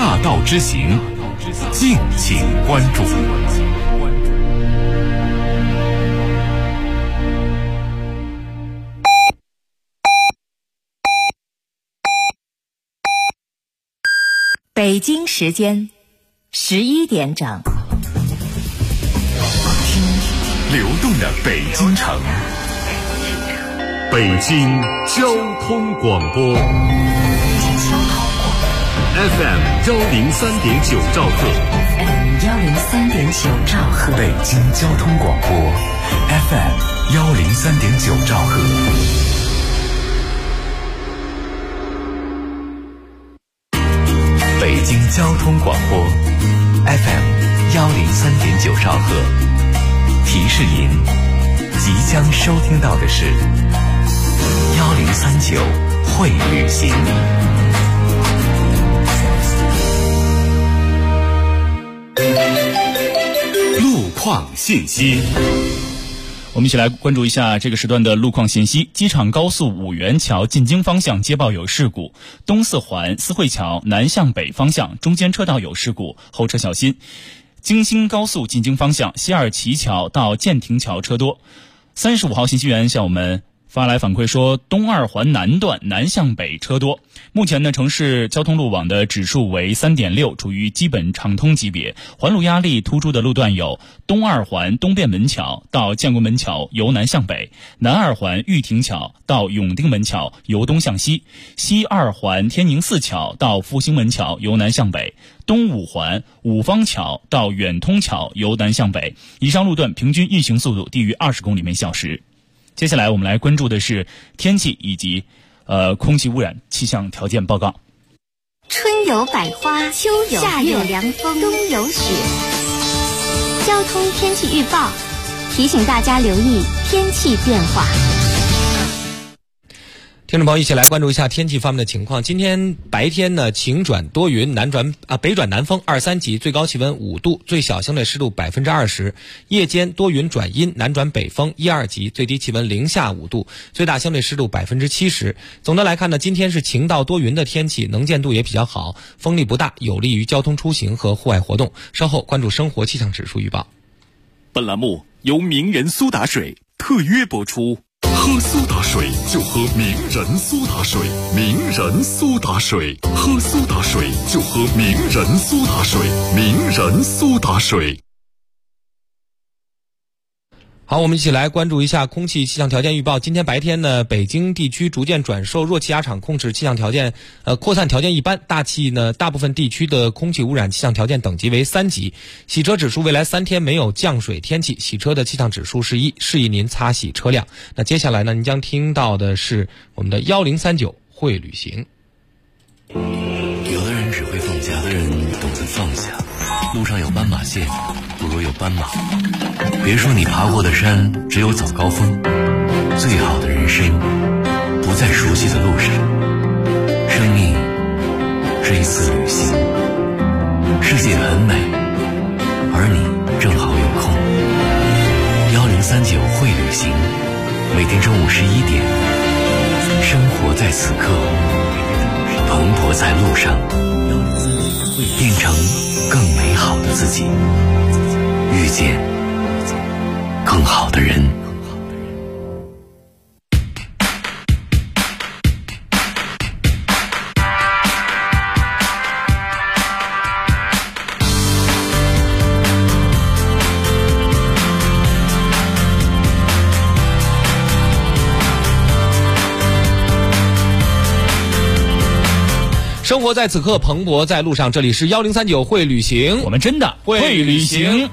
大道之行，敬请关注。 北京时间11点整。 听流动的北京城，北京交通广播 FM 103.9兆赫， 103.9兆赫， 北京交通广播 FM 103.9兆赫。北京交通广播 FM 103.9兆赫，提示您即将收听到的是1039会旅行。路况信息， 我们一起来关注一下这个时段的路况信息。机场高速五元桥进京方向接报有事故，东四环思汇桥南向北方向中间车道有事故，后车小心。京新高速进京方向西二旗桥到建亭桥车多。35号信息员向我们发来反馈说，东二环南段南向北车多。目前呢，城市交通路网的指数为 3.6， 处于基本畅通级别。环路压力突出的路段有东二环东便门桥到建国门桥由南向北，南二环玉亭桥到永定门桥由东向西，西二环天宁寺桥到复兴门桥由南向北，东五环五方桥到远通桥由南向北。以上路段平均运行速度低于20公里每小时。接下来我们来关注的是天气以及空气污染气象条件报告。 春有百花，秋有月，夏有凉风，冬有雪。交通天气预报提醒大家留意天气变化。 听众朋友，一起来关注一下天气方面的情况。今天白天呢，晴转多云，北转南风2-3级，最高气温5度，最小相对湿度20%。夜间多云转阴，南转北风1-2级，最低气温零下5度，最大相对湿度70%。总的来看呢，今天是晴到多云的天气，能见度也比较好，风力不大，有利于交通出行和户外活动。稍后关注生活气象指数预报。 本栏目由名人苏打水特约播出。喝苏打水就喝名人苏打水，名人苏打水，喝苏打水就喝名人苏打水，名人苏打水。 好，我们一起来关注一下空气气象条件预报。今天白天呢，北京地区逐渐转受弱气压场控制，气象条件扩散条件一般，大部分地区的空气污染气象条件等级为3级。洗车指数未来3天没有降水天气，洗车的气象指数是1，示意您擦洗车辆。那接下来呢，您将听到的是我们的1039会旅行。 有的人只会放假，有的人懂得放下。路上有斑马线，不如有斑马。别说你爬过的山只有早高峰，最好的人生不在熟悉的路上。生命是一次旅行，世界很美，而你正好有空。1039会旅行，每天中午11点，生活在此刻，蓬勃在路上，变成更美好的自己，遇见更好的人。 生活在此刻，蓬勃在路上。这里是1039会旅行， 我们真的会旅行。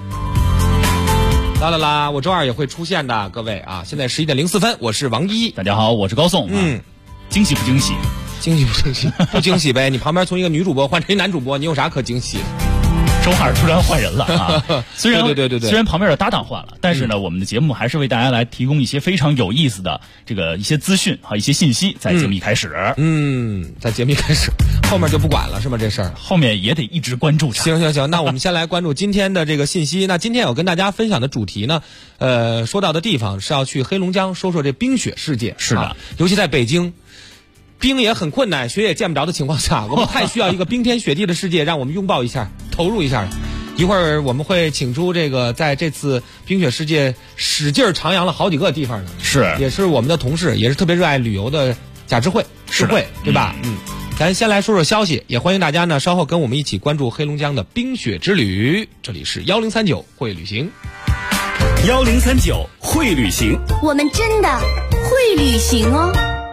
啦，我周二也会出现的，各位啊！现在11点04分，我是王一。 大家好，我是高颂。惊喜不惊喜？ 惊喜不惊喜？不惊喜呗！你旁边从一个女主播换成一男主播，你有啥可惊喜？ 周二突然换人了啊！虽然对， 虽然旁边的搭档换了，但是呢，我们的节目还是为大家来提供一些非常有意思的一些资讯和一些信息。在节目一开始， 在节目一开始，后面就不管了是吗？这事儿后面也得一直关注着。 行，那我们先来关注今天的这个信息。那今天我跟大家分享的主题呢，说到的地方是要去黑龙江说说这冰雪世界。 是的， 尤其在北京。 冰也很困难，雪也见不着的情况下，我们太需要一个冰天雪地的世界，让我们拥抱一下，投入一下。一会儿我们会请出这个在这次冰雪世界使劲徜徉了好几个地方的，也是我们的同事，也是特别热爱旅游的贾智慧，智慧，对吧？咱先来说说消息，也欢迎大家呢稍后跟我们一起关注黑龙江的冰雪之旅。这里是1039会旅行 ，1039会旅行， 我们真的会旅行哦。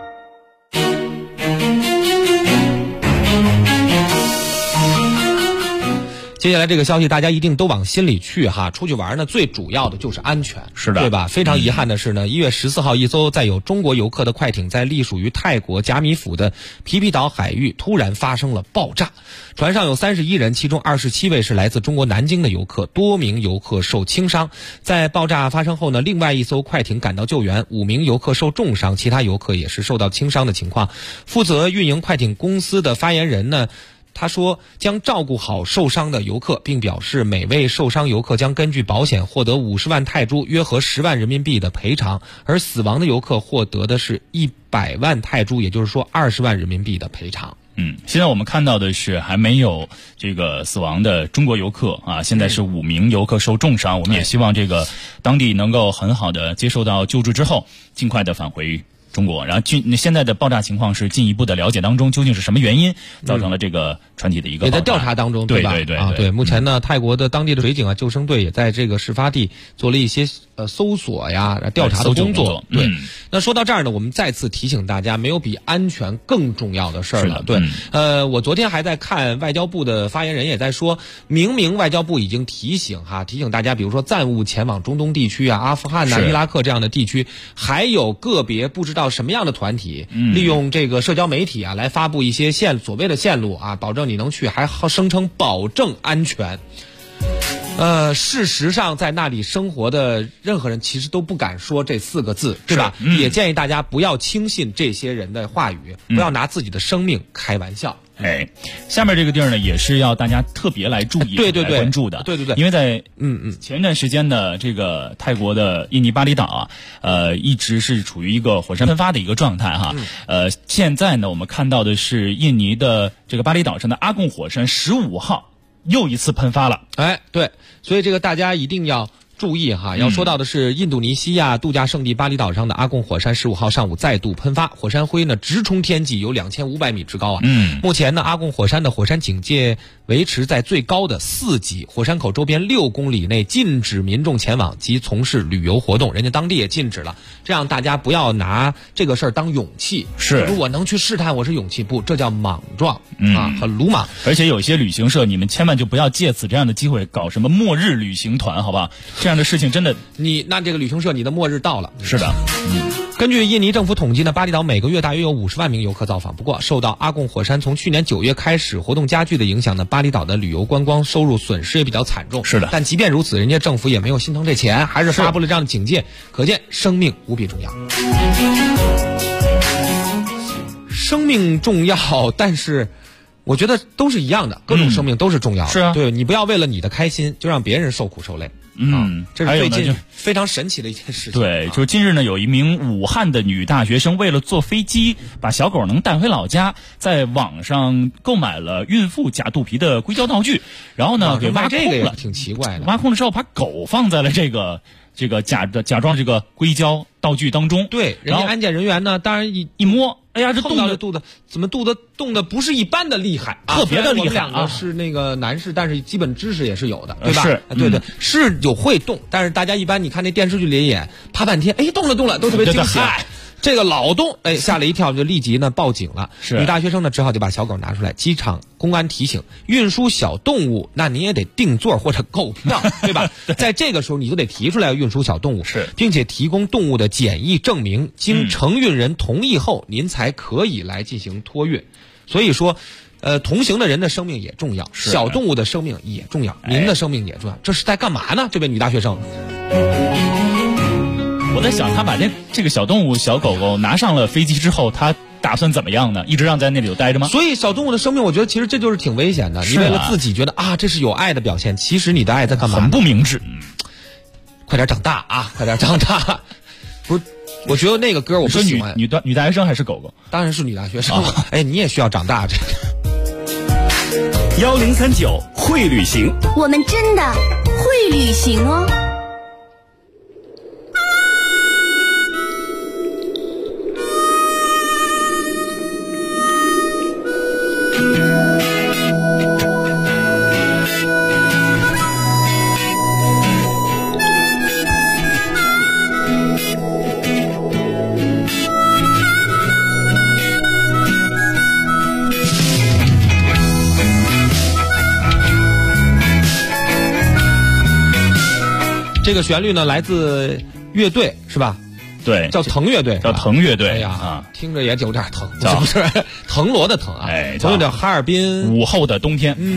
接下来这个消息大家一定都往心里去哈，出去玩呢最主要的就是安全， 是的， 对吧？非常遗憾的是呢，1月14号一艘载有中国游客的快艇在隶属于泰国甲米府的皮皮岛海域突然发生了爆炸，船上有31人，其中27位是来自中国南京的游客，多名游客受轻伤。在爆炸发生后呢，另外一艘快艇赶到救援，5名游客受重伤，其他游客也是受到轻伤的情况。负责运营快艇公司的发言人呢，他说将照顾好受伤的游客，并表示每位受伤游客将根据保险获得50万泰铢，约合10万人民币的赔偿，而死亡的游客获得的是100万泰铢，也就是说20万人民币的赔偿。 现在我们看到的是还没有这个死亡的中国游客啊，现在是5名游客受重伤，我们也希望这个当地能够很好的接受到救助之后，尽快的返回中国。然后现在的爆炸情况是进一步的了解当中，究竟是什么原因造成了这个船体的一个爆炸， 也在调查当中，对吧？对，目前呢，泰国的当地的水警啊、救生队也在这个事发地做了一些搜索呀、调查的工作。对，那说到这儿呢，我们再次提醒大家，没有比安全更重要的事儿了。对，我昨天还在看外交部的发言人也在说，明明外交部已经提醒大家，比如说暂勿前往中东地区啊、阿富汗呐、伊拉克这样的地区，还有个别不知道什么样的团体利用这个社交媒体啊来发布一些所谓的线路啊，保证你能去，还声称保证安全。事实上在那里生活的任何人其实都不敢说这4个字，对吧？也建议大家不要轻信这些人的话语，不要拿自己的生命开玩笑。 下面这个地儿呢，也是要大家特别来注意、来关注的。对，因为在前一段时间呢，这个泰国的印尼巴厘岛啊，一直是处于一个火山喷发的一个状态哈。现在呢，我们看到的是印尼的这个巴厘岛上的阿贡火山15号又一次喷发了。 对，所以这个大家一定要注意哈。要说到的是印度尼西亚度假胜地巴厘岛上的阿贡火山15号上午再度喷发，火山灰呢直冲天际，有2500米之高啊。目前呢，阿贡火山的火山警戒维持在最高的4级，火山口周边6公里内禁止民众前往及从事旅游活动，人家当地也禁止了。这样大家不要拿这个事儿当勇气，如果能去试探我是勇气，不，这叫莽撞很鲁莽。 而且有些旅行社，你们千万就不要借此这样的机会搞什么末日旅行团，好吧？这样的事情真的， 那这个旅行社，你的末日到了。 是的， 根据印尼政府统计呢，巴厘岛每个月大约有50万名游客造访。不过，受到阿贡火山从去年9月开始活动加剧的影响呢，巴厘岛的旅游观光收入损失也比较惨重。 是的， 但即便如此，人家政府也没有心疼这钱，还是发布了这样的警戒。可见生命无比重要。生命重要，但是我觉得都是一样的，各种生命都是重要的。 是啊， 对，你不要为了你的开心就让别人受苦受累。这是最近非常神奇的一件事情。 对，就是近日呢，有一名武汉的女大学生为了坐飞机把小狗能带回老家，在网上购买了孕妇假肚皮的硅胶道具，然后呢给挖空了， 这个也挺奇怪的。 挖空了之后，把狗放在了这个假装这个硅胶道具当中。 对，人家安检人员呢，当然一摸，哎呀，这肚子怎么肚子动的不是一般的厉害， 特别的厉害。 我们两个是那个男士，但是基本知识也是有的，对吧？ 是， 对，是有会动，但是大家一般你看那电视剧里演，趴半天，哎，动了，都特别惊喜。这个老动，吓了一跳，就立即呢报警了。女大学生呢只好就把小狗拿出来。机场公安提醒，运输小动物，那你也得订座或者购票，对吧？在这个时候你就得提出来运输小动物，并且提供动物的检疫证明，经承运人同意后，您才可以来进行托运。所以说，同行的人的生命也重要，小动物的生命也重要，您的生命也重要。这是在干嘛呢？这位女大学生。 我在想，他把这个小动物小狗狗拿上了飞机之后，他打算怎么样呢？一直让在那里头待着吗？ 所以小动物的生命，我觉得其实这就是挺危险的。你为了自己觉得这是有爱的表现，其实你的爱在干嘛？ 很不明智。 快点长大啊！快点长大。不是， 我觉得那个歌我不喜欢。 女大学生还是狗狗？ 当然是女大学生了。哎，你也需要长大这个。 1039会旅行， 我们真的会旅行哦。 这个旋律呢，来自乐队是吧？ 对， 叫腾乐队， 叫腾乐队。 哎呀， 啊， 听着也有点疼，是不是？腾挪的腾啊， 哎， 朋友叫哈尔滨午后的冬天。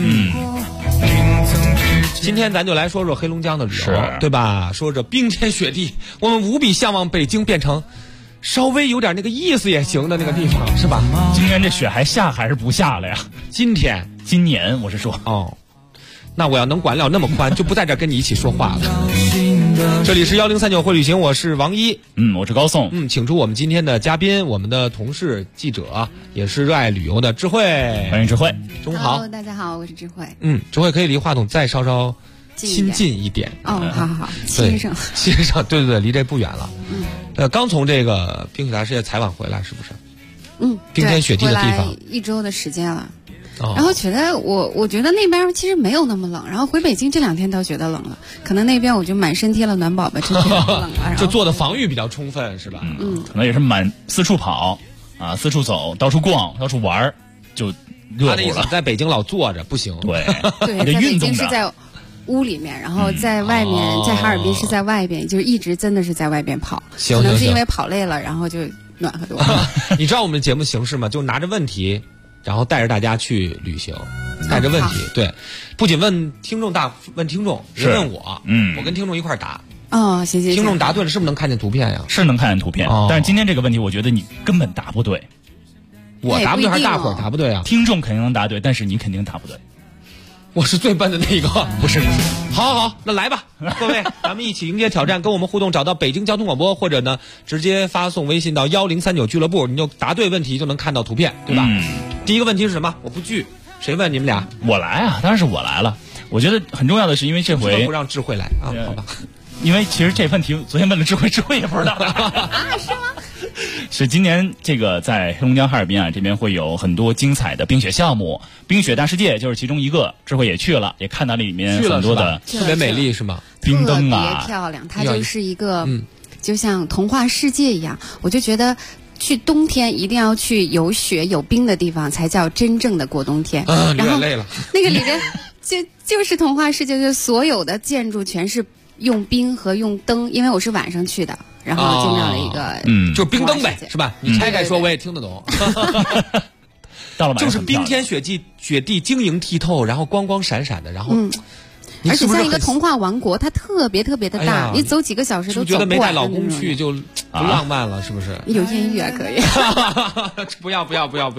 今天咱就来说说黑龙江的旅游， 是对吧？说着冰天雪地，我们无比向往北京变成稍微有点那个意思也行的那个地方，是吧？ 今天这雪还下还是不下了呀？ 今年我是说哦。那我要能管了那么宽，就不在这跟你一起说话了。这里是1039会旅行，我是王一， 我是高颂， 请出我们今天的嘉宾，我们的同事记者，也是热爱旅游的智慧， 欢迎智慧， 中午好。 Hello， 大家好，我是智慧。 智慧可以离话筒再稍稍亲近一点。 哦，好，亲上， 对，离这不远了。刚从这个冰雪大世界采访回来，是不是？冰天雪地的地方 ，1周的时间了。然后觉得我觉得那边其实没有那么冷，然后回北京这2天倒觉得冷了，可能那边我就满身贴了暖宝吧，真觉得冷了。 就做的防御比较充分，是吧？ 可能也是四处跑啊，四处走，到处逛，到处玩，就热乎了。 在北京老坐着不行， 对， 在北京是在屋里面，然后在外面，在哈尔滨是在外边，就是一直真的是在外边跑。可能是因为跑累了，然后就暖和多了。 你知道我们节目形式吗？就拿着问题。然后带着大家去旅行，带着问题，对，不仅问听众，也问我，我跟听众一块答。 哦，行。 听众答对了，是不是能看见图片呀？ 是能看见图片，但是今天这个问题，我觉得你根本答不对。 我答不对还是大伙儿答不对啊？ 听众肯定能答对，但是你肯定答不对。 我是最笨的那一个，不是。好，那来吧，各位，咱们一起迎接挑战，跟我们互动，找到北京交通广播，或者呢，直接发送微信到1039俱乐部，你就答对问题就能看到图片，对吧？第一个问题是什么？我不惧，谁问你们俩？ 我来啊，当然是我来了。我觉得很重要的是，因为这回不让智慧来啊，好吧？ 因为其实这问题昨天问了智慧也不知道啊，是吗？ 是今年这个在黑龙江哈尔滨啊这边会有很多精彩的冰雪项目，冰雪大世界就是其中一个，智慧也去了，也看到了里面很多的特别美丽，是吗？ 冰灯啊， 特别漂亮，它就是一个就像童话世界一样，我就觉得。去冬天一定要去有雪有冰的地方，才叫真正的过冬天。 然后累了， 那个里边就是童话世界，就所有的建筑全是用冰和用灯，因为我是晚上去的，然后进到了一个就是冰灯呗，是吧？你拆开说我也听得懂。 到了晚上就是冰天雪地晶莹剔透，然后光光闪闪的，然后。 而且像一个童话王国，它特别特别的大，你走几个小时都走不完。 觉得没带老公去就不浪漫了，是不是？ 有艳遇啊，可以。 不要！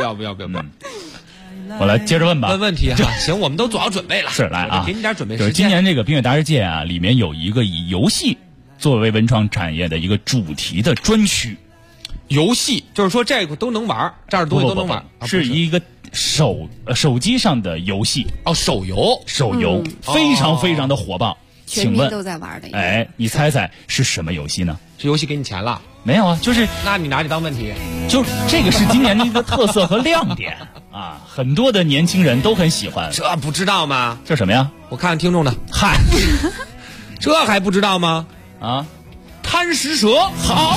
我来接着问吧。 问问题哈，行，我们都做好准备了。 是来啊， 给你点准备时间。 就是今年这个冰雪大世界啊，里面有一个以游戏作为文创产业的一个主题的专区。 游戏就是说这个都能玩，这儿东西都能玩， 是一个手机上的游戏手游非常非常的火爆， 全民都在玩的。 哎，你猜猜是什么游戏呢？ 这游戏给你钱了？ 没有啊，就是那你拿这当问题， 就是这个是今年的一个特色和亮点啊，很多的年轻人都很喜欢。 这不知道吗？ 这什么呀？ 我看看听众的，嗨，这还不知道吗？啊，贪食蛇，好。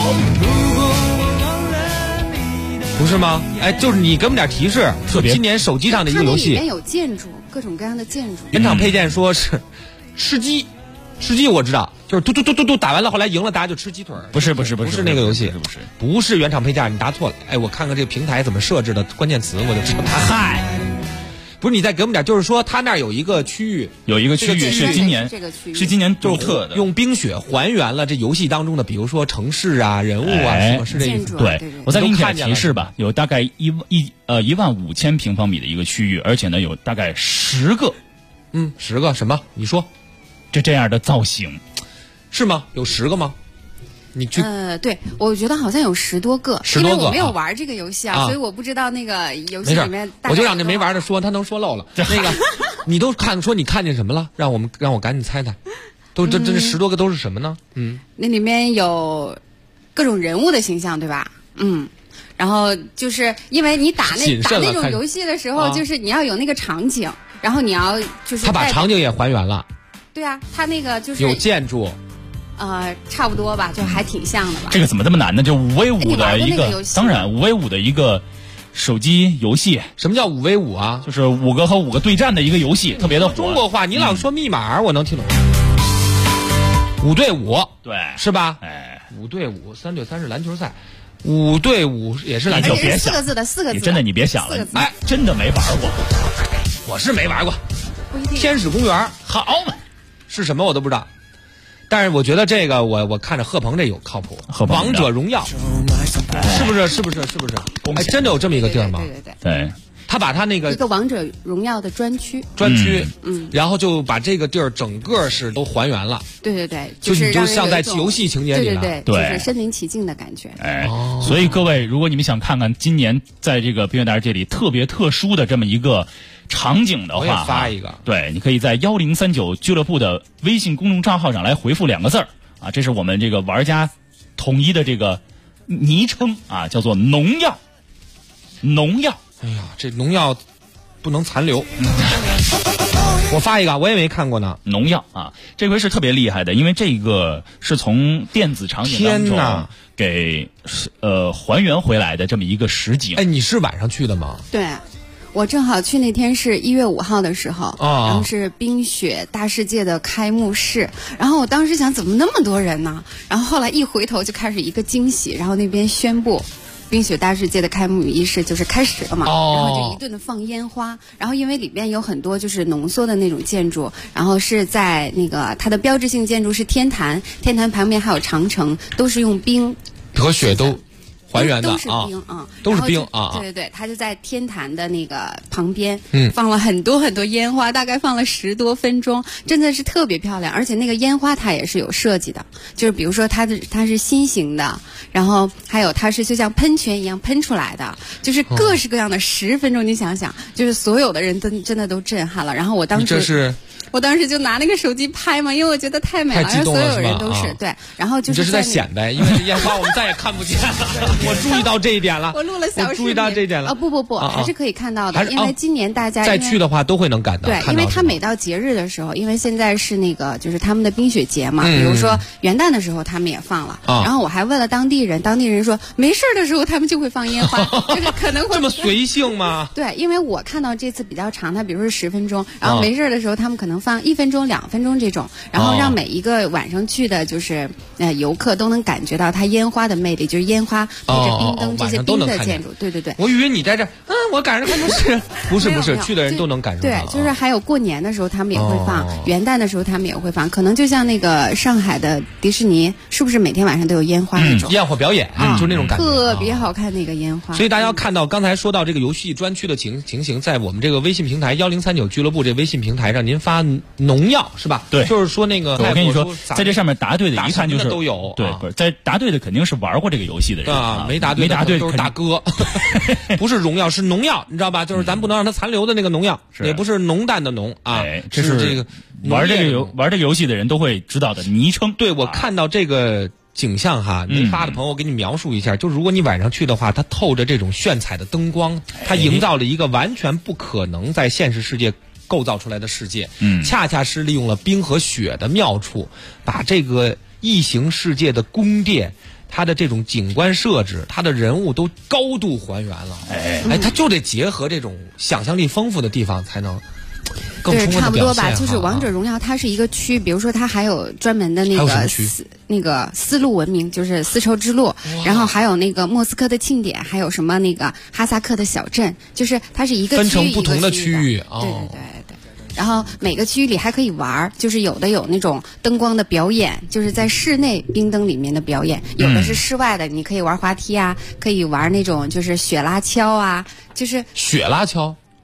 不是吗？哎，就是你给我们点提示，特别今年手机上的一个游戏， 里面有建筑，各种各样的建筑。 原厂配件说是吃鸡我知道，就是嘟打完了，后来赢了，大家就吃鸡腿。不是那个游戏，不是原厂配件，你答错了。哎，我看看这个平台怎么设置的关键词，我就知道。嗨，不是你再给我们点，就是说他那儿有一个区域， 是今年是今年独特的， 用冰雪还原了这游戏当中的，比如说城市啊、人物啊，什么是这意思？ 对，我再给你点提示吧，有大概15000平方米的一个区域，而且呢有大概10个 ，10个什么？你说这样的造型是吗？有10个吗？ 你去对，我觉得好像有10多个，因为我没有玩这个游戏啊， 所以我不知道那个游戏里面。 我就让这没玩的说，他能说漏了。那个，你都说你看见什么了？让我赶紧猜猜。这10多个都是什么呢？ 那里面有各种人物的形象，对吧？然后就是因为你打那种游戏的时候，就是你要有那个场景，然后你要就是他把场景也还原了。 对啊，他那个就是有建筑。 差不多吧，就还挺像的吧。 这个怎么这么难呢？就5v5的一个，当然5v5的一个手机游戏。 什么叫5v5啊？ 就是5个和5个对战的一个游戏，特别的火。 中国话，你老说密码，我能听懂。5对5， 对， 是吧？5对5，3对3是篮球赛，5对5也是篮球。 别想 4个字的4个字， 真的你别想了，真的没玩过。 我是没玩过。 不一定。 天使公园， 好嘛， 是什么我都不知道。但是我觉得这个我看着贺鹏这有靠谱。王者荣耀，是不是？哎，真的有这么一个地儿吗？ 对。 他把他那个一个王者荣耀的专区， 然后就把这个地儿整个是都还原了。 对， 就像在游戏情节里了， 对，就是身临其境的感觉。 所以各位，如果你们想看看今年在这个冰雪大世界里特别特殊的这么一个场景的话， 我也发一个。 对，你可以在1039俱乐部的微信公众账号上来回复2个字儿啊，这是我们这个玩家统一的这个昵称啊，叫做农药。农药。 哎呀，这农药不能残留。我发一个，我也没看过呢。 农药啊，这回是特别厉害的，因为这个是从电子场景当中给还原回来的这么一个实景。 哎，你是晚上去的吗？ 对。我正好去那天是1月5号的时候，然后是冰雪大世界的开幕式，然后我当时想怎么那么多人呢？然后后来一回头就开始一个惊喜，然后那边宣布冰雪大世界的开幕仪式就是开始了嘛，然后就一顿的放烟花，然后因为里边有很多就是浓缩的那种建筑，然后是在那个它的标志性建筑是天坛，天坛旁边还有长城，都是用冰和雪都还原的都是冰啊， 都是冰啊！ 对，他就在天坛的那个旁边，放了很多很多烟花，大概放了10多分钟，真的是特别漂亮。而且那个烟花它也是有设计的，就是比如说它是心形的，然后还有它是就像喷泉一样喷出来的，就是各式各样的10分钟。你想想，就是所有的人都真的都震撼了。然后我当时就拿那个手机拍嘛，因为我觉得太美了，然后所有人都是对，然后就是这是在显摆，因为这烟花我们再也看不见了。我注意到这一点了， 我录了小视频， 注意到这一点了。 不，还是可以看到的，因为今年大家再去的话都会能赶到。 对，因为它每到节日的时候，因为现在是那个就是他们的冰雪节嘛，比如说元旦的时候他们也放了，然后我还问了当地人说没事的时候他们就会放烟花，就是可能会这么随性吗？ 对，因为我看到这次比较长，它比如说10分钟，然后没事的时候他们可能放1分钟、2分钟这种，然后让每一个晚上去的就是游客都能感觉到它烟花的魅力，就是烟花配着冰灯这些冰的建筑。对， 我以为你在这我赶上看不是不是去的人都能感受到。 对，就是还有过年的时候他们也会放，元旦的时候他们也会放，可能就像那个上海的迪士尼，是不是每天晚上都有烟花那种焰火表演，就那种感觉， 特别好看那个烟花。 所以大家要看到刚才说到这个游戏专区的情形，在我们这个微信平台1039俱乐部这微信平台上，您发农药是吧？ 对， 就是说那个我跟你说，在这上面答对的一看就是都有， 对，不是在答对的肯定是玩过这个游戏的人啊，没答对都是大哥，不是荣耀是农药，你知道吧？就是咱不能让它残留的那个农药，也不是浓淡的浓啊， 这是这个玩这个游戏的人都会知道的昵称。 对，我看到这个景象哈，没发的朋友我给你描述一下，就如果你晚上去的话，它透着这种炫彩的灯光，它营造了一个完全不可能在现实世界构造出来的世界，恰恰是利用了冰和雪的妙处，把这个异形世界的宫殿，它的这种景观设置，它的人物都高度还原了。它就得结合这种想象力丰富的地方才能更充分的表现。 对，差不多吧。就是王者荣耀它是一个区，比如说它还有专门的那个丝路文明，就是丝绸之路，然后还有那个莫斯科的庆典，还有什么那个哈萨克的小镇，就是它是一个区分成不同的区域。 对。然后每个区域里还可以玩，就是有的有那种灯光的表演，就是在室内冰灯里面的表演，有的是室外的，你可以玩滑梯啊，可以玩那种就是雪拉橇啊，就是雪拉橇。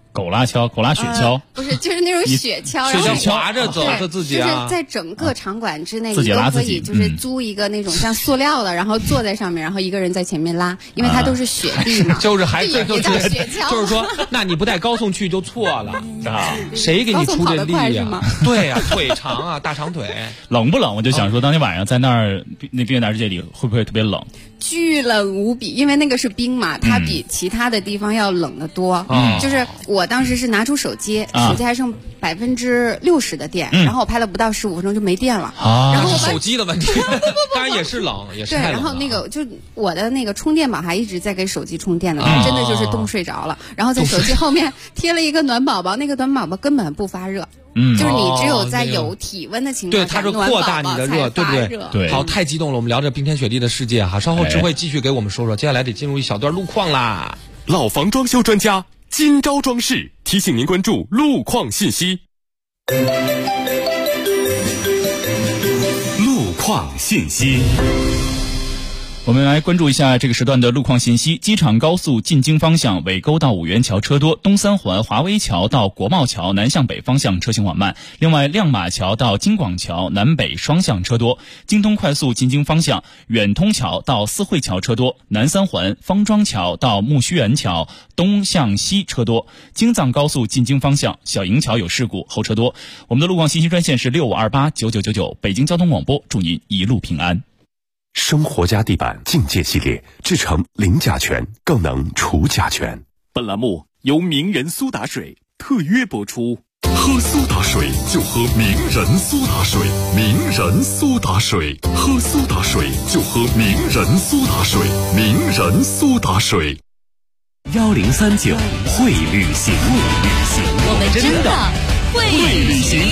狗拉雪橇， 不是，就是那种雪橇， 雪然后橇滑着走，他自己就是在整个场馆之内，你自己拉都可以就是租一个那种像塑料的，然后坐在上面，然后一个人在前面拉，因为它都是雪地嘛， 就是还这也叫雪橇， 就是说，那你不带高送去就错了啊！谁给你出这力呀？对呀，腿长啊，大长腿。 冷不冷？我就想说，当天晚上在那儿那冰雪大世界里会不会特别冷？ 巨冷无比，因为那个是冰嘛，它比其他的地方要冷得多。就是我当时是拿出手机，手机还剩60%的电，然后我拍了不到15分钟就没电了。然后手机的问题，当然也是冷，也是对。然后那个就我的那个充电宝还一直在给手机充电呢，真的就是冻睡着了。然后在手机后面贴了一个暖宝宝，那个暖宝宝根本不发热。就是你只有在有体温的情况下， 对，它是扩大你的热，对不对？ 对。 好，太激动了，我们聊着冰天雪地的世界哈，稍后智慧继续给我们说说，接下来得进入一小段路况啦。 老房装修专家今朝装饰提醒您关注路况信息。路况信息。 我们来关注一下这个时段的路况信息。机场高速进京方向尾沟到五元桥车多，东三环华威桥到国贸桥南向北方向车行缓慢。另外，亮马桥到京广桥南北双向车多。京东快速进京方向远通桥到四惠桥车多，南三环方庄桥到木樨园桥东向西车多。京藏高速进京方向小营桥有事故，后车多。我们的路况信息专线是65289999，北京交通广播，祝您一路平安。 生活家地板境界系列制成零甲醛，更能除甲醛。本栏目由名人苏打水特约播出。喝苏打水就喝名人苏打水，名人苏打水，喝苏打水就喝名人苏打水，名人苏打水。 1039会旅行， 我们真的会旅行。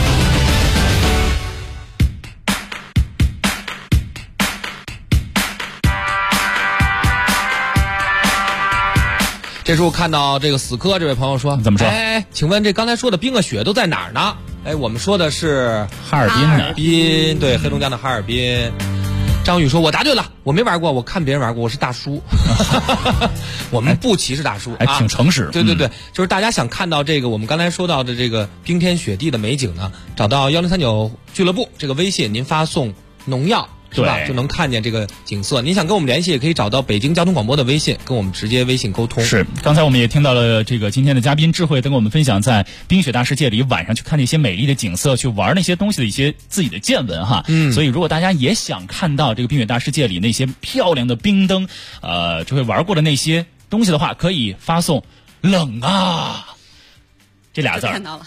这时候看到这个死磕这位朋友说， 怎么说？ 哎，请问这刚才说的冰和雪都在哪儿呢？哎，我们说的是哈尔滨呢。 对，黑龙江的哈尔滨。张宇说，我答对了，我没玩过，我看别人玩过，我是大叔。我们不歧视大叔， 还挺诚实。 对，就是大家想看到这个我们刚才说到的这个冰天雪地的美景呢，找到1039俱乐部这个微信，您发送农药。是吧？就能看见这个景色。您想跟我们联系，也可以找到北京交通广播的微信，跟我们直接微信沟通。 是，刚才我们也听到了这个今天的嘉宾智慧跟我们分享，在冰雪大世界里晚上去看那些美丽的景色，去玩那些东西的一些自己的见闻哈。所以如果大家也想看到这个冰雪大世界里那些漂亮的冰灯，智慧玩过的那些东西的话，可以发送冷啊这俩字儿到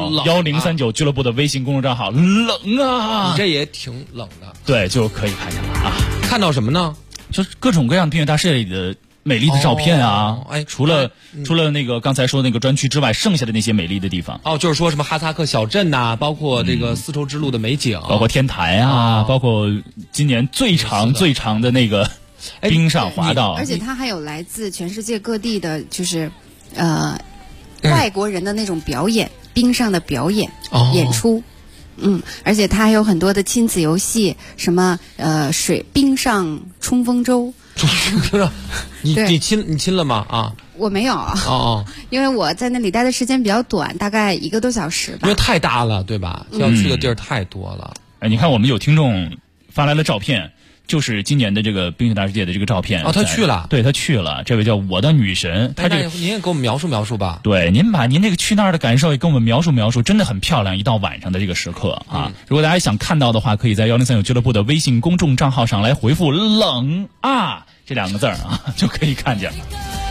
1039俱乐部的微信公众账号。冷啊， 你这也挺冷的。 对，就可以看见了啊。 看到什么呢？ 就是各种各样冰雪大世界里的美丽的照片啊。除了那个刚才说那个专区之外，剩下的那些美丽的地方。 就是说什么哈萨克小镇呐，包括这个丝绸之路的美景， 包括天台啊，包括今年最长的那个冰上滑道。 而且它还有来自全世界各地的，就是外国人的那种表演，冰上的表演演出。而且它还有很多的亲子游戏，什么冰上冲锋舟。你亲了吗？啊， 我没有。因为我在那里待的时间比较短，大概1个多小时吧。 因为太大了，对吧？要去的地儿太多了。 你看我们有听众发来了照片。就是今年的这个冰雪大世界的这个照片他去了， 对，他去了。这位叫我的女神，他这个您也给我们描述描述吧。 对，您把您那个去那儿的感受也跟我们描述描述，真的很漂亮。一到晚上的这个时刻啊，如果大家想看到的话，可以在1039俱乐部的微信公众账号上来回复“冷啊”这2个字啊，就可以看见了。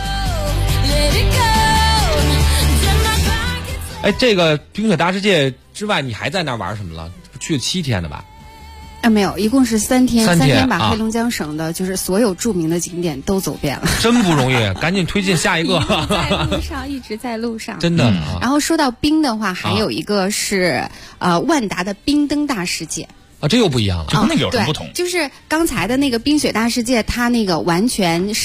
哎，这个冰雪大世界之外，你还在那儿玩什么了？去了7天的吧？ 没有，一共是3天，3天把黑龙江省的就是所有著名的景点都走遍了， 真不容易，赶紧推进下一个。 一直在路上， 真的。 然后说到冰的话，还有一个是万达的冰灯大世界。 这又不一样了， 这跟那个有什么不同？ 就是刚才的那个冰雪大世界，它那个完全是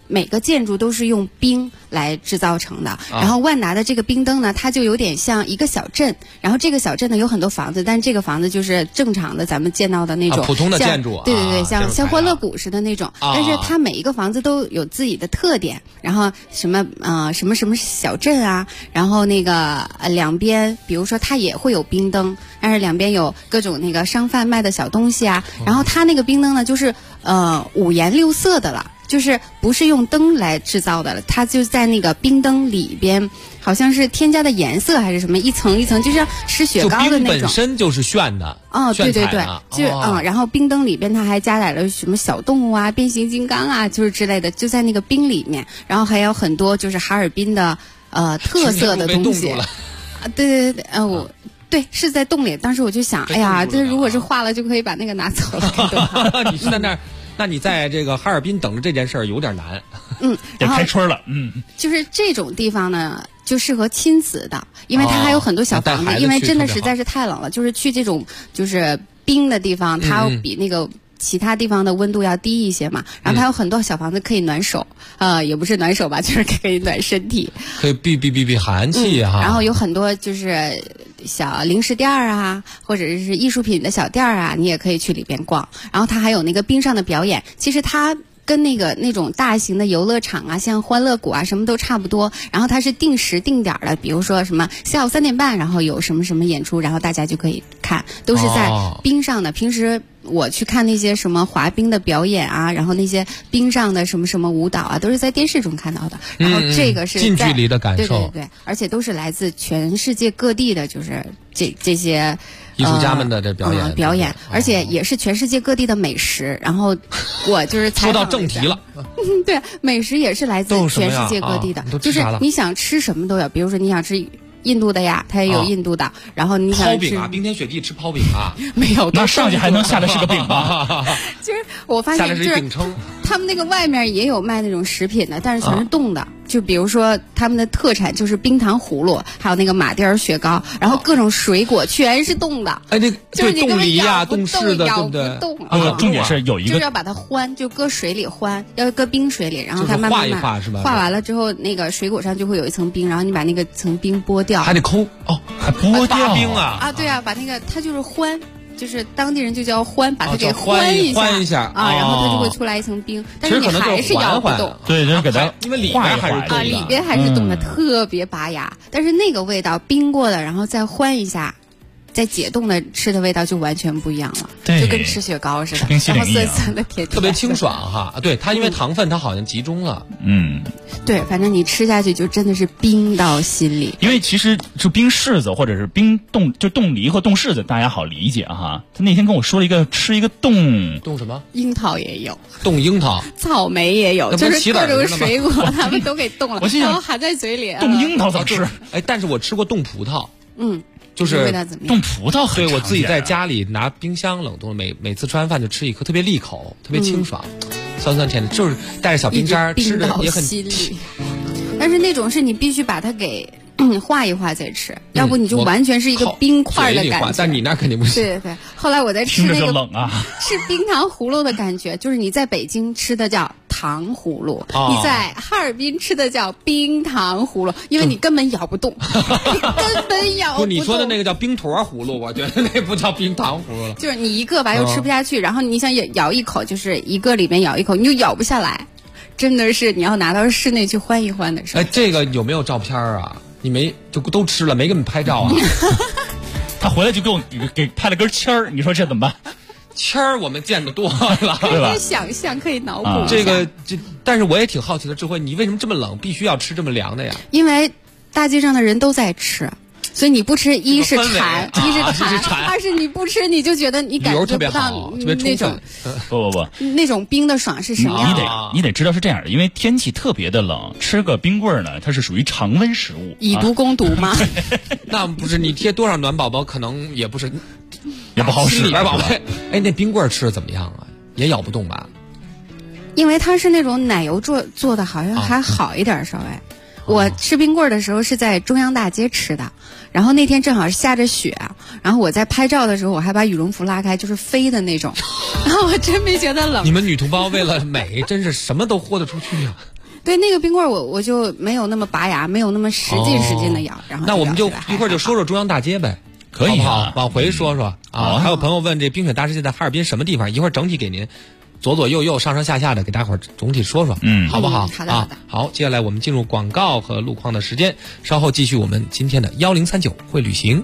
每个建筑都是用冰来制造成的。然后万达的这个冰灯呢，它就有点像一个小镇。然后这个小镇呢有很多房子，但这个房子就是正常的咱们见到的那种普通的建筑。 对对对，像欢乐谷似的那种。但是它每一个房子都有自己的特点。然后什么小镇啊，然后那个两边，比如说它也会有冰灯，但是两边有各种那个商贩卖的小东西啊。然后它那个冰灯呢，就是五颜六色的了。就是不是用灯来制造的了，它就在那个冰灯里边，好像是添加的颜色还是什么，一层一层，就像吃雪糕的那种。 就冰本身就是炫的。 对对对，然后冰灯里边它还加载了什么小动物啊、变形金刚啊，就是之类的，就在那个冰里面。然后还有很多就是哈尔滨的特色的东西。对对对，对，是在洞里。当时我就想，哎呀，这如果是化了，就可以把那个拿走了。 你是在那儿？那你在这个哈尔滨等着这件事儿有点难。 得开春了。 就是这种地方呢，就适合亲子的，因为它还有很多小房子，因为真的实在是太冷了，就是去这种就是冰的地方，它比那个其他地方的温度要低一些嘛。然后它有很多小房子可以暖手，也不是暖手吧，就是可以暖身体， 可以避寒气哈。 然后有很多就是小零食店啊，或者是艺术品的小店啊，你也可以去里边逛。然后它还有那个冰上的表演，其实它跟那种大型的游乐场啊，像欢乐谷啊，什么都差不多。然后它是定时定点的，比如说什么下午3点半，然后有什么什么演出，然后大家就可以看，都是在冰上的。平时我去看那些什么滑冰的表演啊，然后那些冰上的什么什么舞蹈啊，都是在电视中看到的。然后这个是近距离的感受， 对对对，而且都是来自全世界各地的，就是这些艺术家们的这表演， 而且也是全世界各地的美食。然后我就是说到正题了， 对，美食也是来自全世界各地的，就是你想吃什么都有，比如说你想吃印度的呀，它也有印度的。然后你想吃泡饼啊，冰天雪地吃泡饼啊， 没有， 那上去还能下来是个饼吗？ 就是我发现，就是他们那个外面也有卖那种食品的，但是全是冻的。就比如说他们的特产就是冰糖葫芦，还有那个马甸儿雪糕，然后各种水果全是冻的。 哎，那就是你冻梨呀、冻柿的， 咬不动。 重点是有一个就是要把它欢，就搁水里欢，要搁冰水里，然后它慢慢化是吧？ 化完了之后，那个水果上就会有一层冰，然后你把那个层冰剥掉， 还得抠还剥掉冰啊！ 对啊，把那个它就是欢。就是当地人就叫欢，把它给欢一下然后它就会出来一层冰，但是你还是咬不动。 对，就是给它因为里边还是冻的， 里边还是冻的，特别拔牙。但是那个味道冰过的，然后再欢一下，再解冻的吃的味道就完全不一样了，就跟吃雪糕似的，然后酸酸的甜甜， 特别清爽哈。对，它因为糖分它好像集中了。 对，反正你吃下去就真的是冰到心里。 因为其实就冰柿子或者是冰冻，就冻梨和冻柿子，大家好理解哈。他那天跟我说了吃一个冻什么？ 樱桃也有， 冻樱桃， 草莓也有，就是各种水果他们都给冻了，然后含在嘴里。 冻樱桃怎么吃？ 但是我吃过冻葡萄。就是冻葡萄很对，我自己在家里拿冰箱冷冻，每次吃完饭就吃一颗，特别利口，特别清爽，酸酸甜的，就是带着小冰渣吃的也很心里。但是那种是你必须把它给化一化再吃，要不你就完全是一个冰块的感觉。 但你那肯定不行。 对对。后来我在吃那个冷啊， 吃冰糖葫芦的感觉，就是你在北京吃的叫糖葫芦，你在哈尔滨吃的叫冰糖葫芦，因为你根本咬不动，你根本咬不动。 你说的那个叫冰坨葫芦，我觉得那不叫冰糖葫芦了。 就是你一个吧又吃不下去，然后你想咬一口，就是一个里面咬一口，你就咬不下来，真的是你要拿到室内去欢一欢的时候。 这个有没有照片啊？你就都吃了，没给你们拍照啊？ 他回来就给拍了根签儿，你说这怎么办？ 签儿我们见得多了， 对吧？ 可以想象，可以脑补但是我也挺好奇的，智慧，你为什么这么冷，必须要吃这么凉的呀？ 因为大街上的人都在吃。所以你不吃，一是馋，二是你不吃，你就觉得你感觉不到那种不那种冰的爽是什么样的？ 你得知道是这样的，因为天气特别的冷，吃个冰棍呢，它是属于常温食物， 以毒攻毒吗？ 那不是，你贴多少暖宝宝可能也不是， 也不好使。 暖宝宝，那冰棍吃的怎么样啊？也咬不动吧？ 因为它是那种奶油做的，好像还好一点，稍微。我吃冰棍的时候是在中央大街吃的，然后那天正好是下着雪，然后我在拍照的时候我还把羽绒服拉开，就是飞的那种，然后我真没觉得冷。 你们女同胞为了美真是什么都豁得出去啊！ 对，那个冰棍我就没有那么拔牙，没有那么使劲的咬。然后那我们就一会儿就说说中央大街呗， 可以好不好？往回说说啊。还有朋友问这冰雪大世界在哈尔滨什么地方？一会儿整体给您左左右右、上上下下的给大伙儿总体说说，好不好？ 好的。 好，接下来我们进入广告和路况的时间，稍后继续我们今天的1039会旅行。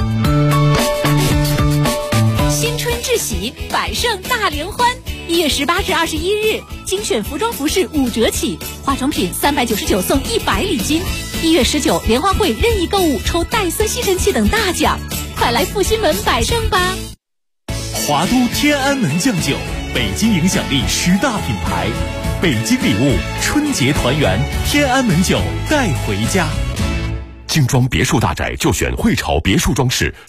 新春至喜，百盛大联欢！1月18至21日，精选服装服饰5折起，化妆品399送100礼金。1月19，联欢会任意购物抽戴森吸尘器等大奖，快来复兴门百盛吧！ 华都天安门酱酒，北京影响力10大品牌，北京礼物，春节团圆，天安门酒带回家。精装别墅大宅就选汇潮别墅装饰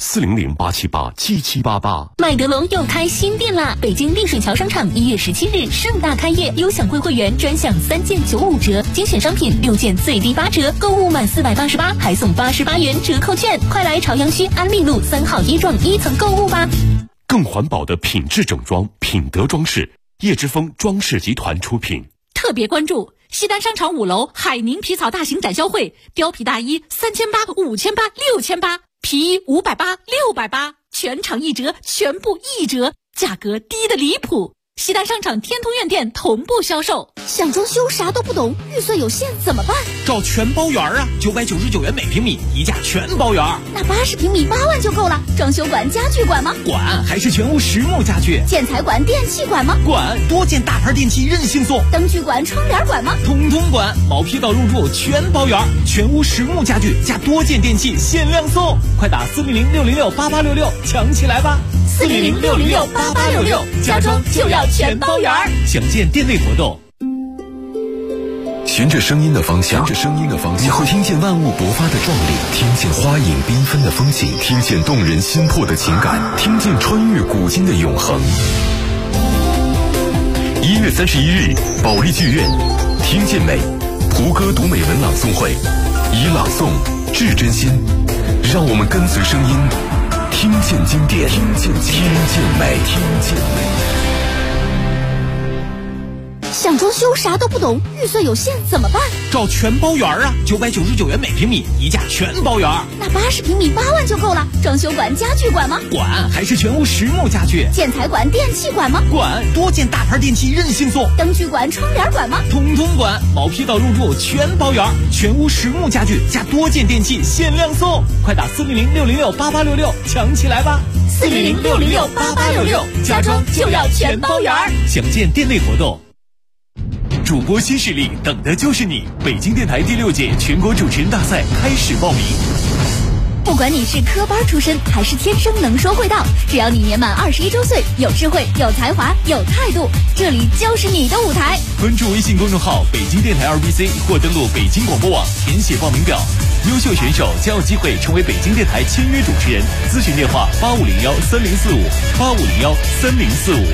，400-878-7788。 麦德龙又开新店啦！北京丽水桥商场1月17日盛大开业，优享会员专享3件95折，精选商品6件最低8折，购物满488还送88元折扣券，快来朝阳区安利路3号1幢1层购物吧！ 更环保的品质整装，品德装饰，叶之峰装饰集团出品。 特别关注西单商场5楼海宁皮草大型展销会，貂皮大衣3800、5800、6800，皮衣580、680，全场1折，全部1折，价格低得离谱。西单商场天通苑店同步销售。 想装修啥都不懂，预算有限怎么办？ 找全包圆啊，999元每平米，一价全包圆。 那80平米8万就够了。装修管、家具管吗？ 管，还是全屋实木家具。 建材管、电器管吗？ 管，多件大牌电器任性送。 灯具管、窗帘管吗？ 通通管，毛坯到入住全包圆，全屋实木家具加多件电器限量送，快打400-606-8866抢起来吧 ！400-606-8866，家装就要全包圆。 详见店内活动。 循着声音的方向，你会听见万物勃发的壮丽，听见花影缤纷的风景，听见动人心魄的情感，听见穿越古今的永恒。1月31日，保利剧院，听见美，胡歌读美文朗诵会，以朗诵致真心，让我们跟随声音，听见经典，听见美。 想装修啥都不懂，预算有限怎么办？ 找全包圆啊，999元每平米，一价全包圆。 那80平米8万就够了。装修管、家具管吗？ 管，还是全屋实木家具。 建材管、电器管吗？ 管，多件大牌电器任性送。 灯具管、窗帘管吗？ 通通管，毛坯到入住全包圆，全屋实木家具加多件电器限量送，快打400-606-8866抢起来吧 ！400-606-8866，家装就要全包圆。 详见店内活动。 主播新势力，等的就是你！北京电台第6届全国主持人大赛开始报名。 不管你是科班出身还是天生能说会道，只要你年满21周岁，有智慧、有才华、有态度，这里就是你的舞台。 关注微信公众号北京电台2BC 或登录北京广播网填写报名表，优秀选手将有机会成为北京电台签约主持人。咨询电话8501-3045，8501-3045。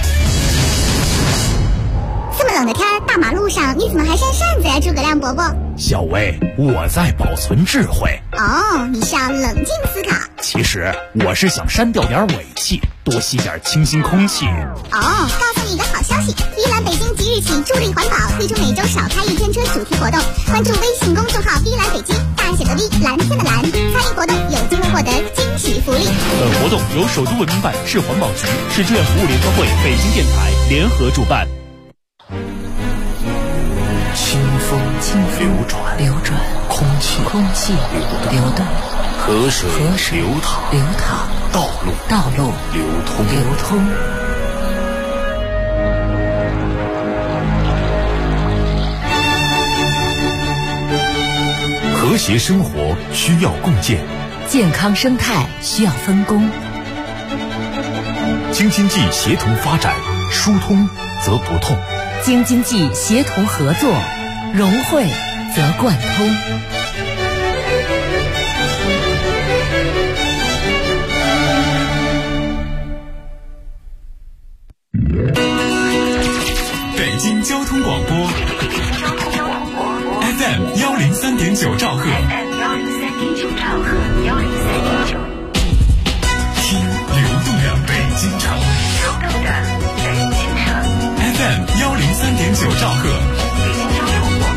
这么冷的天，大马路上你怎么还扇扇子呀，诸葛亮伯伯？ 小薇，我在保存智慧。 哦，你是要冷静思考。 其实我是想删掉点尾气，多吸点清新空气。 哦，告诉你一个好消息，依兰北京即日起助力环保，推出每周少开1天车主题活动。关注微信公众号“依兰北京”，大写的 V， 蓝天的蓝，参与活动有机会获得惊喜福利。 本活动由首都文明办、市环保局、市志愿服务联合会、北京电台联合主办。清风流转，空气流动，河水流淌，道路流通。和谐生活需要共建， 健康生态需要分工。 京津冀协同发展，疏通则不痛。 京津冀协同合作，融汇则贯通。 北京交通广播 FM 103.9兆赫，听流动的北京城。FM 103.9兆赫，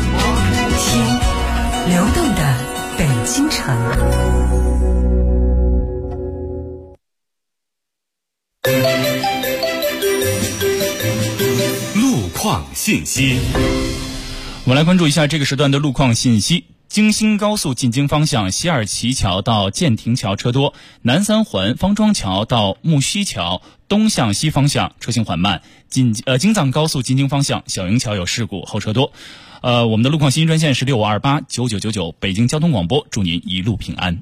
况信息。 我们来关注一下这个时段的路况信息。京新高速进京方向西二旗桥到建亭桥车多，南三环方庄桥到木樨桥东向西方向车行缓慢。京藏高速进京方向小营桥有事故，后车多。我们的路况信息专线是65289999，北京交通广播，祝您一路平安。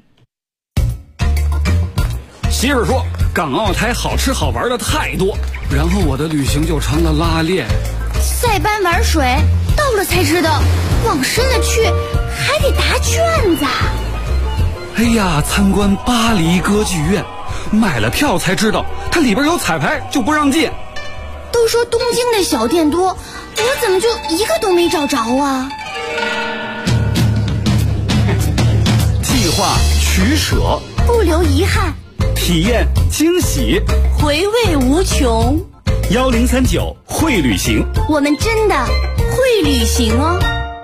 媳妇说港澳台好吃好玩的太多，然后我的旅行就成了拉练。 塞班玩水，到了才知道往深了去还得答卷子。 哎呀，参观巴黎歌剧院，买了票才知道它里边有彩排就不让进。 都说东京的小店多，我怎么就一个都没找着啊？ 计划取舍， 不留遗憾， 体验惊喜， 回味无穷。 1039会旅行， 我们真的会旅行哦。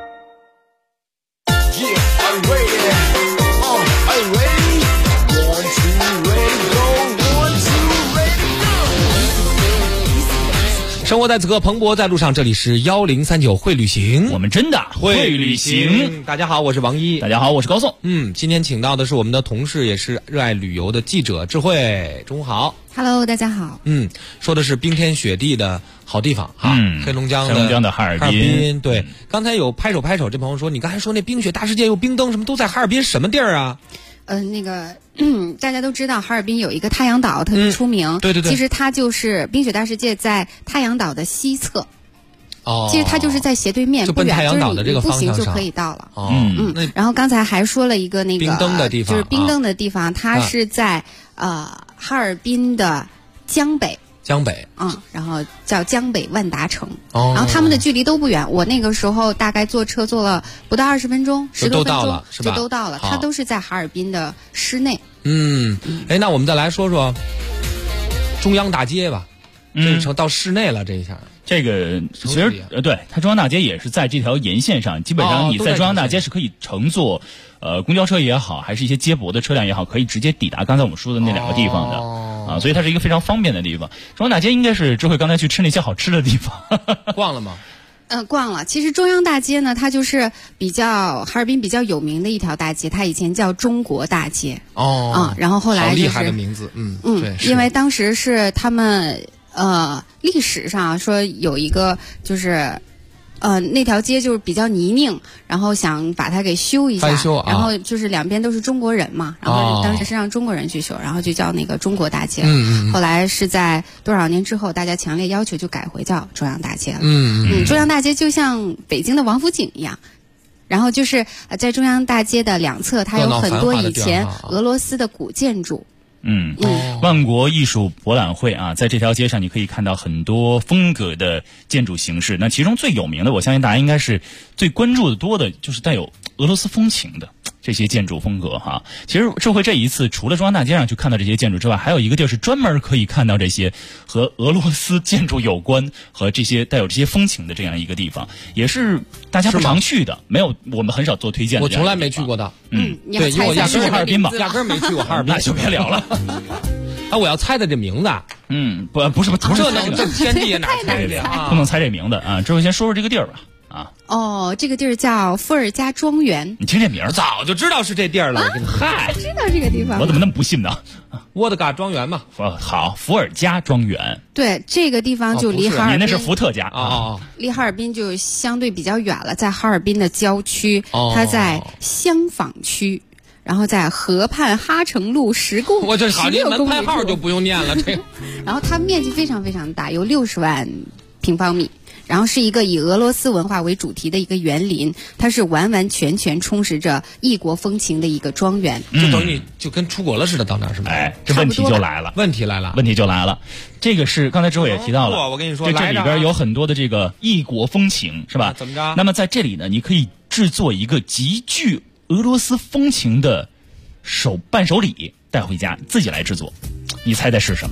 生活在此刻，蓬勃在路上。这里是1039会旅行， 我们真的会旅行。 大家好，我是王一。 大家好，我是高颂。 今天请到的是我们的同事，也是热爱旅游的记者智慧。中午好。 Hello， 大家好。 说的是冰天雪地的好地方哈，黑龙江的哈尔滨。 对，刚才有拍手，这朋友说，你刚才说那冰雪大世界有冰灯什么都在哈尔滨，什么地儿啊？ 大家都知道哈尔滨有一个太阳岛特别出名， 对， 其实它就是冰雪大世界在太阳岛的西侧。其实它就是在斜对面， 就奔太阳岛的这个方向上， 步行就可以到了。 然后刚才还说了一个那个冰灯的地方， 就是冰灯的地方，它是在哈尔滨的江北。然后叫江北万达城，然后他们的距离都不远。我那个时候大概坐车坐了不到20分钟，10多分钟就都到了。它都是在哈尔滨的市内。 那我们再来说说中央大街吧。这到市内了，这一下。 这个其实对，它中央大街也是在这条沿线上，基本上你在中央大街是可以乘坐公交车也好，还是一些接驳的车辆也好，可以直接抵达刚才我们说的那两个地方的所以它是一个非常方便的地方。中央大街应该是智慧刚才去吃那些好吃的地方逛了吗？ 逛了。其实中央大街呢，它就是哈尔滨比较有名的一条大街，它以前叫中国大街。然后后来就是好厉害的名字。对， 因为当时是他们历史上说有一个就是那条街就是比较泥泞，然后想把它给修一下，然后就是两边都是中国人嘛，然后当时是让中国人去修，然后就叫那个中国大街。后来是在多少年之后，大家强烈要求就改回叫中央大街了。中央大街就像北京的王府井一样。然后就是在中央大街的两侧，它有很多以前俄罗斯的古建筑。 万国艺术博览会啊，在这条街上你可以看到很多风格的建筑形式。那其中最有名的，我相信大家应该是最关注的多的，就是带有俄罗斯风情的这些建筑风格哈。其实智慧这一次除了中央大街上去看到这些建筑之外，还有一个地儿是专门可以看到这些和俄罗斯建筑有关和这些带有这些风情的这样一个地方，也是大家不常去的，没有我们很少做推荐的。 我从来没去过的。 对， 因为我压根儿哈尔滨吧， 压根儿没去过哈尔滨， 那就别聊了。 我要猜的这名字。 不是这能这天地哪猜的呀？ 不能猜这名字啊！智慧先说说这个地儿吧。 这个地儿叫伏尔加庄园。 你听这名儿， 早就知道是这地儿了。我跟你嗨，知道这个地方， 我怎么那么不信呢？ 沃德嘎庄园嘛。 好，伏尔加庄园。 对，这个地方就离哈尔滨， 那是伏特加离哈尔滨就相对比较远了，在哈尔滨的郊区，它在香坊区。然后在河畔哈城路10公里， 我这好，这门牌号就不用念了。这个， 然后它面积非常非常大，有60万平方米。然后是一个以俄罗斯文化为主题的一个园林，它是完完全全充实着异国风情的一个庄园。 就等于你就跟出国了似的，到那儿是吗？ 这问题就来了。 问题就来了。 这个是刚才智慧也提到了， 我跟你说， 这里边有很多的这个异国风情，是吧？ 怎么着？ 那么在这里呢，你可以制作一个极具俄罗斯风情的伴手礼带回家，自己来制作。你猜猜是什么？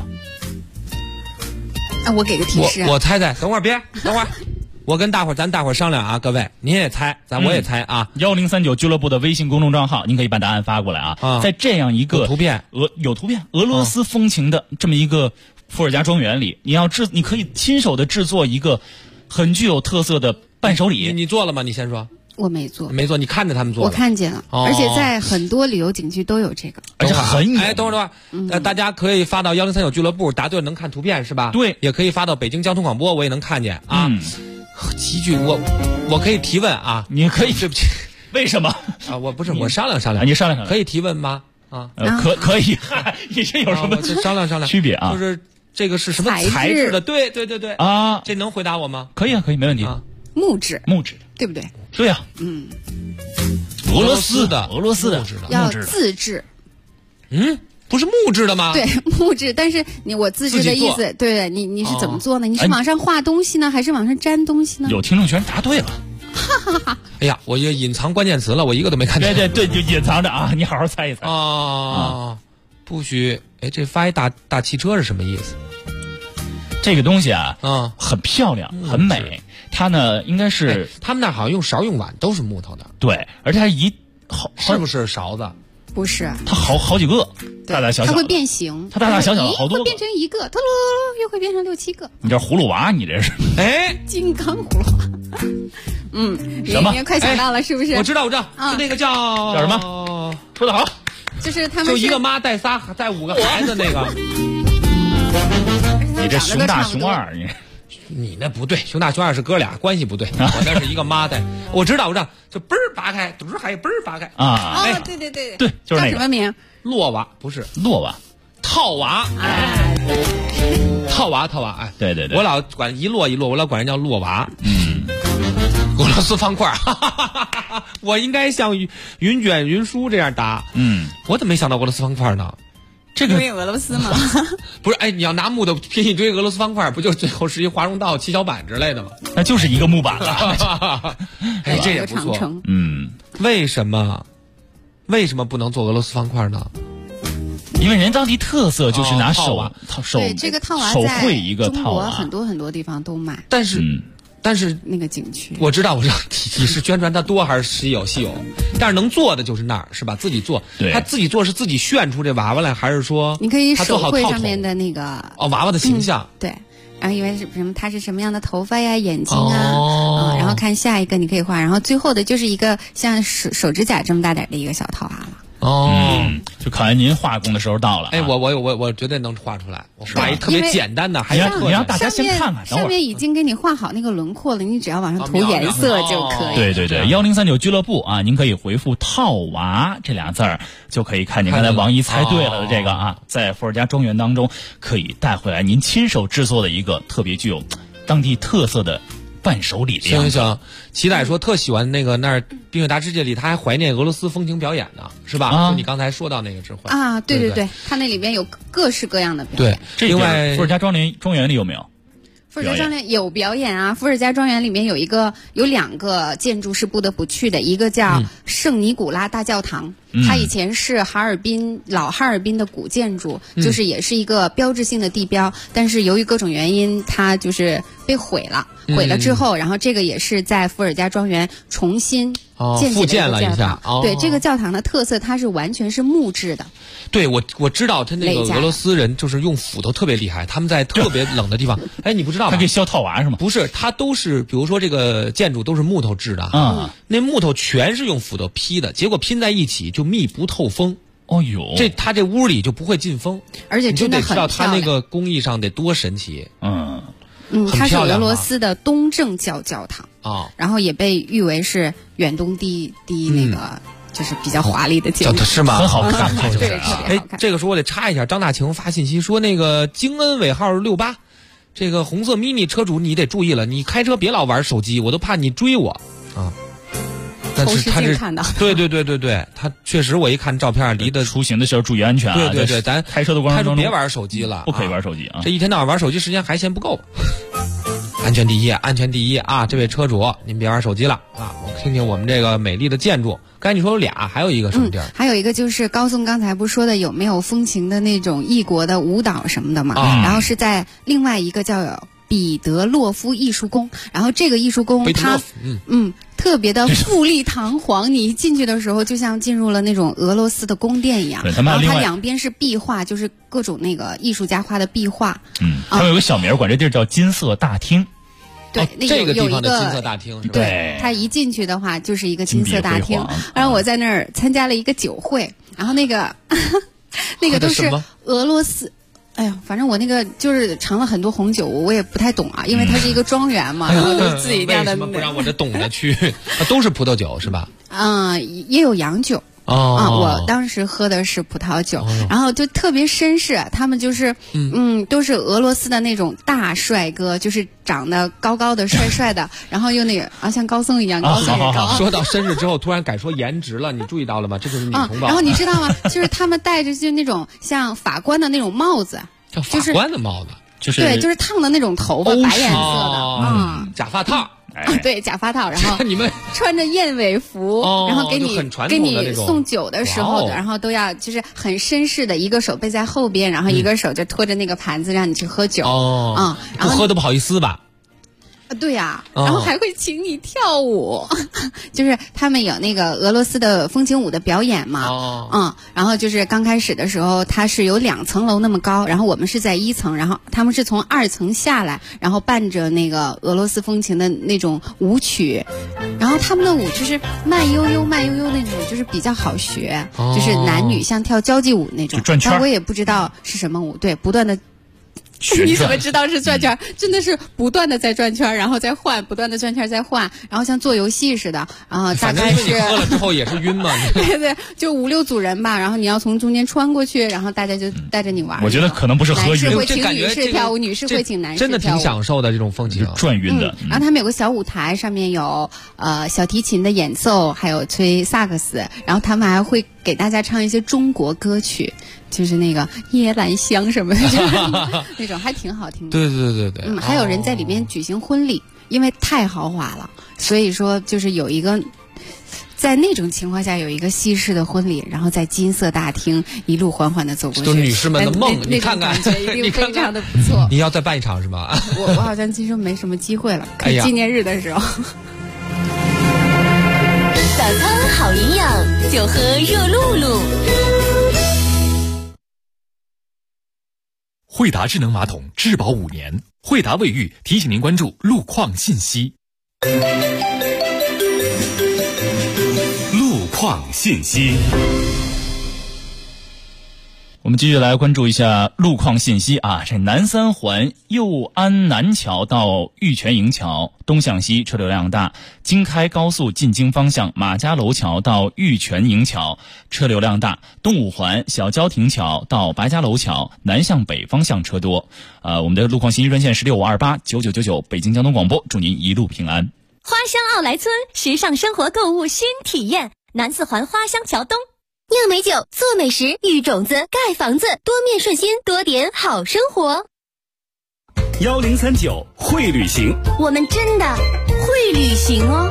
我给个提示。 我猜猜，等会儿，我跟咱大伙儿商量啊，各位您也猜，我也猜啊。 1039俱乐部的微信公众账号，您可以把答案发过来啊。在这样一个有图片俄罗斯风情的这么一个伏尔加庄园里，你可以亲手的制作一个很具有特色的伴手礼。 你做了吗？你先说。 我没做， 没做，你看着他们做了。 我看见了，而且在很多旅游景区都有这个， 而且很有。 等会儿，大家可以发到1039俱乐部，答对了能看图片是吧？ 对， 也可以发到北京交通广播，我也能看见啊。极具我可以提问啊？ 你可以， 对不起， 为什么啊？我不是我商量商量， 你商量商量， 可以提问吗？啊， 可以，你这有什么商量区别啊？ 就是这个是什么材质的？对啊， 这能回答我吗？ 可以啊，可以，没问题。 木质， 对不对？ 对啊，俄罗斯的要自制。 不是木质的吗？ 对，木质，但是我自制的意思，对你是怎么做呢？你是往上画东西呢，还是往上粘东西呢？ 有听众全答对了。 哎呀，我也隐藏关键词了，我一个都没看见。 对，就隐藏着啊，你好好猜一猜啊。不许，这发一大汽车是什么意思？ 这个东西啊，很漂亮，很美。它呢，应该是他们那好像用勺用碗都是木头的。 对，而且它是不是勺子？ 不是， 它好几个，大大小小， 它会变形， 它大大小小好多， 会变成一个，突又会变成6、7个。 你这葫芦娃，你这是？ 金刚葫芦娃。 什么？ 你快想到了是不是？ 我知道，就那个叫什么？说得好， 就是他们就一个妈带5个孩子那个。 你这熊大熊二， 你那不对，熊大熊二是哥俩，关系不对。我那是一个妈带，我知道，就嘣儿拔开，还嘣儿拔开啊！ 对， 就是那个叫什么名？ 骆娃不是骆娃， 套娃。套娃， 对， 我老管一摞，我老管人叫骆娃。俄罗斯方块，我应该像云卷云舒这样答。我怎么没想到俄罗斯方块呢？ 这个因为俄罗斯嘛， 不是你要拿木头拼一堆俄罗斯方块，不就最后是一华容道、七巧板之类的吗？ 那就是一个木板了。 这也不错。为什么不能做俄罗斯方块呢？ 因为人当地特色就是拿手对这个套娃手绘一个套娃， 很多地方都卖， 但是那个景区， 我知道，体式宣传它多还是稀有，但是能做的就是那儿是吧？自己做，他自己做是自己炫出这娃娃来，还是说你可以手绘上面的那个娃娃的形象？ 对，然后因为是什么，它是什么样的头发呀、眼睛啊，然后看下一个你可以画，然后最后的就是一个像手指甲这么大点的一个小套娃了。 就看来您画工的时候到了。 我绝对能画出来，我画一特别简单的， 你让大家先看看， 上面已经给你画好那个轮廓了，你只要往上涂颜色就可以。 对，1039俱乐部啊，您可以回复套娃这俩字儿，就可以看见刚才王姨猜对了的这个啊，在伏尔加庄园当中可以带回来您亲手制作的一个特别具有当地特色的伴手礼的样子。 行，齐仔说特喜欢那个那儿冰雪大世界里，他还怀念俄罗斯风情表演呢，是吧？就你刚才说到那个智慧啊，对，他那里边有各式各样的表演。 对，另外伏尔加庄园里有没有？ 伏尔加庄园有表演啊！伏尔加庄园里面有2个建筑是不得不去的，一个叫圣尼古拉大教堂，它以前是老哈尔滨的古建筑，就是也是一个标志性的地标，但是由于各种原因，它就是被毁了。毁了之后，然后这个也是在伏尔加庄园重新复建了一下。 对，这个教堂的特色，它是完全是木质的。 对，我知道他那个俄罗斯人就是用斧头特别厉害，他们在特别冷的地方，你不知道吗？ 他可以削套娃是吗？ 不是，他都是比如说这个建筑都是木头制的，那木头全是用斧头劈的，结果拼在一起就密不透风。 哦呦， 他这屋里就不会进风， 而且真的很漂亮。 你就得知道他那个工艺上得多神奇。 它是俄罗斯的东正教教堂然后也被誉为是远东第一那个就是比较华丽的建筑， 是吗？ 很好看， 对，特别好看。 这个时候我得插一下，张大晴发信息说那个京恩尾号68，这个红色 mini 车主你得注意了，你开车别老玩手机，我都怕你追我啊。但是他看到， 对，他确实我一看照片离得出行的时候注意安全啊。 对，咱开车的过程中别玩手机了， 不可以玩手机啊。 这一天到晚玩手机时间还嫌不够。安全第一啊！这位车主，您别玩手机了啊！我听听我们这个美丽的建筑。刚才你说有俩，还有一个什么地儿？ 还有一个就是高颂刚才不是说的有没有风情的那种异国的舞蹈什么的嘛？然后是在另外一个叫彼得洛夫艺术宫，然后这个艺术宫它特别的富丽堂皇，你一进去的时候就像进入了那种俄罗斯的宫殿一样。然后它两边是壁画，就是各种那个艺术家画的壁画。 他们有个小名管这地儿叫金色大厅。 对， 这个地方的金色大厅是吧？ 对，它一进去的话就是一个金色大厅。然后我在那儿参加了一个酒会，然后那个那个都是俄罗斯。哎呀，反正我那个就是尝了很多红酒，我也不太懂啊，因为它是一个庄园嘛，然后就自己酿的。 为什么不让我这懂的去？都是葡萄酒是吧？ 也有洋酒。我当时喝的是葡萄酒，然后就特别绅士，他们就是都是俄罗斯的那种大帅哥，就是长得高高的、帅帅的，然后又那个像高僧一样高僧也高。 说到绅士之后，突然改说颜值了，你注意到了吗？这就是女同胞。 然后你知道吗？就是他们戴着就那种像法官的那种帽子， 叫法官的帽子， 就是对，就是烫的那种头发，白颜色的， 假发套。 对，假发套，然后你们穿着燕尾服，然后给你送酒的时候，然后都要就是很绅士的，一个手背在后边，然后一个手就托着那个盘子让你去喝酒。 然后不喝都不好意思吧？ 对呀，然后还会请你跳舞，就是他们有那个俄罗斯的风情舞的表演嘛。然后就是刚开始的时候，它是有2层楼那么高，然后我们是在1层，然后他们是从2层下来，然后伴着那个俄罗斯风情的那种舞曲，然后他们的舞就是慢悠悠那种，就是比较好学，就是男女像跳交际舞那种， 转圈， 但我也不知道是什么舞，对，不断的。你怎么知道是转圈？真的是不断的在转圈，然后再换，不断的转圈再换，然后像做游戏似的，然后大概是喝了之后也是晕嘛。 对，就5、6组人吧，然后你要从中间穿过去，然后大家就带着你玩。 我觉得可能不是喝晕， 男士会请女士跳舞，女士会请男士跳舞， 真的挺享受的这种风情， 转晕的。 然后他们有个小舞台，上面有小提琴的演奏，还有吹萨克斯，然后他们还会给大家唱一些中国歌曲。就是那个夜来香什么的，那种还挺好听的。 对。 还有人在里面举行婚礼，因为太豪华了，所以说就是有一个在那种情况下有一个西式的婚礼，然后在金色大厅一路缓缓的走过去， 都是女士们的梦。你看看， 一定非常的不错。 你要再办一场是吧？ 我好像其实没什么机会了，可纪念日的时候。 早餐好营养，就喝热露露。 惠达智能马桶质保5年，惠达卫浴提醒您关注路况信息。路况信息。 我们继续来关注一下路况信息啊！这南三环右安南桥到玉泉营桥东向西车流量大，京开高速进京方向马家楼桥到玉泉营桥车流量大，东五环小交亭桥到白家楼桥南向北方向车多。我们的路况信息专线是65289999，北京交通广播，祝您一路平安。 花乡奥莱村，时尚生活购物新体验，南四环花乡桥东。酿美酒，做美食，育种子，盖房子，多面顺心，多点好生活。 1039会旅行， 我们真的会旅行哦。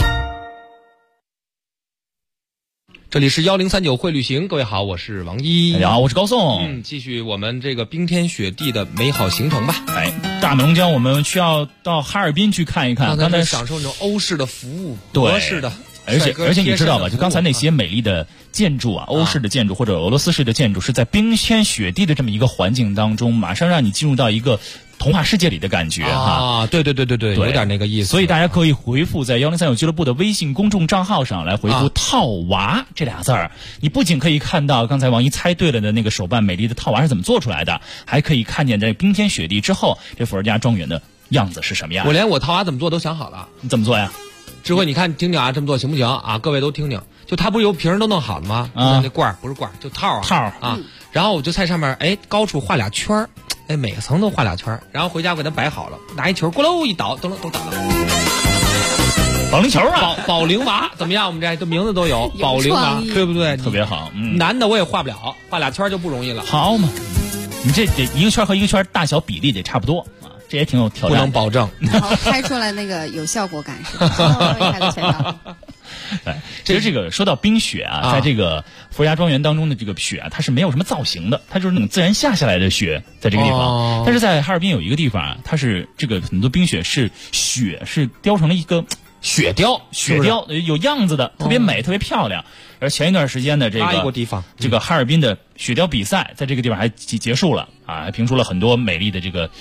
这里是1039会旅行，各位好，我是王一。 大家好，我是高颂。 继续我们这个冰天雪地的美好行程吧。 大美龙江我们需要到哈尔滨去看一看， 刚才享受那种欧式的服务，国式的。 而且你知道吧？就刚才那些美丽的建筑啊，欧式的建筑或者俄罗斯式的建筑，是在冰天雪地的这么一个环境当中，马上让你进入到一个童话世界里的感觉啊！对，有点那个意思。 所以大家可以回复在1039俱乐部的微信公众账号上来回复“套娃”这俩字儿，你不仅可以看到刚才王一猜对了的那个手办美丽的套娃是怎么做出来的，还可以看见这冰天雪地之后这伏尔加庄园的样子是什么样。 我连我套娃怎么做都想好了， 你怎么做呀？ 智慧，你看听听啊，这么做行不行啊？各位都听听，就它不是有瓶都弄好了吗？那罐儿不是罐儿，就套啊。然后我就在上面，高处画俩圈儿，每个层都画俩圈儿，然后回家我给它摆好了，拿一球咕噜一倒，都倒了。 保龄球啊， 保龄娃怎么样？我们这名字都有，保龄娃，对不对？ 特别好。 男的我也画不了，画俩圈就不容易了。 好嘛，你这得一个圈和一个圈大小比例得差不多。这也挺有挑战， 不能保证。 然后拍出来那个有效果感是吧？ 其实这个说到冰雪啊，在这个伏尔加庄园当中的这个雪啊，它是没有什么造型的，它就是那种自然下下来的雪，在这个地方。但是在哈尔滨有一个地方啊，它是这个很多冰雪是雪是雕成了一个雪雕有样子的，特别美，特别漂亮。而前一段时间的这个地方， 这个哈尔滨的雪雕比赛，在这个地方还结束了啊，还评出了很多美丽的这个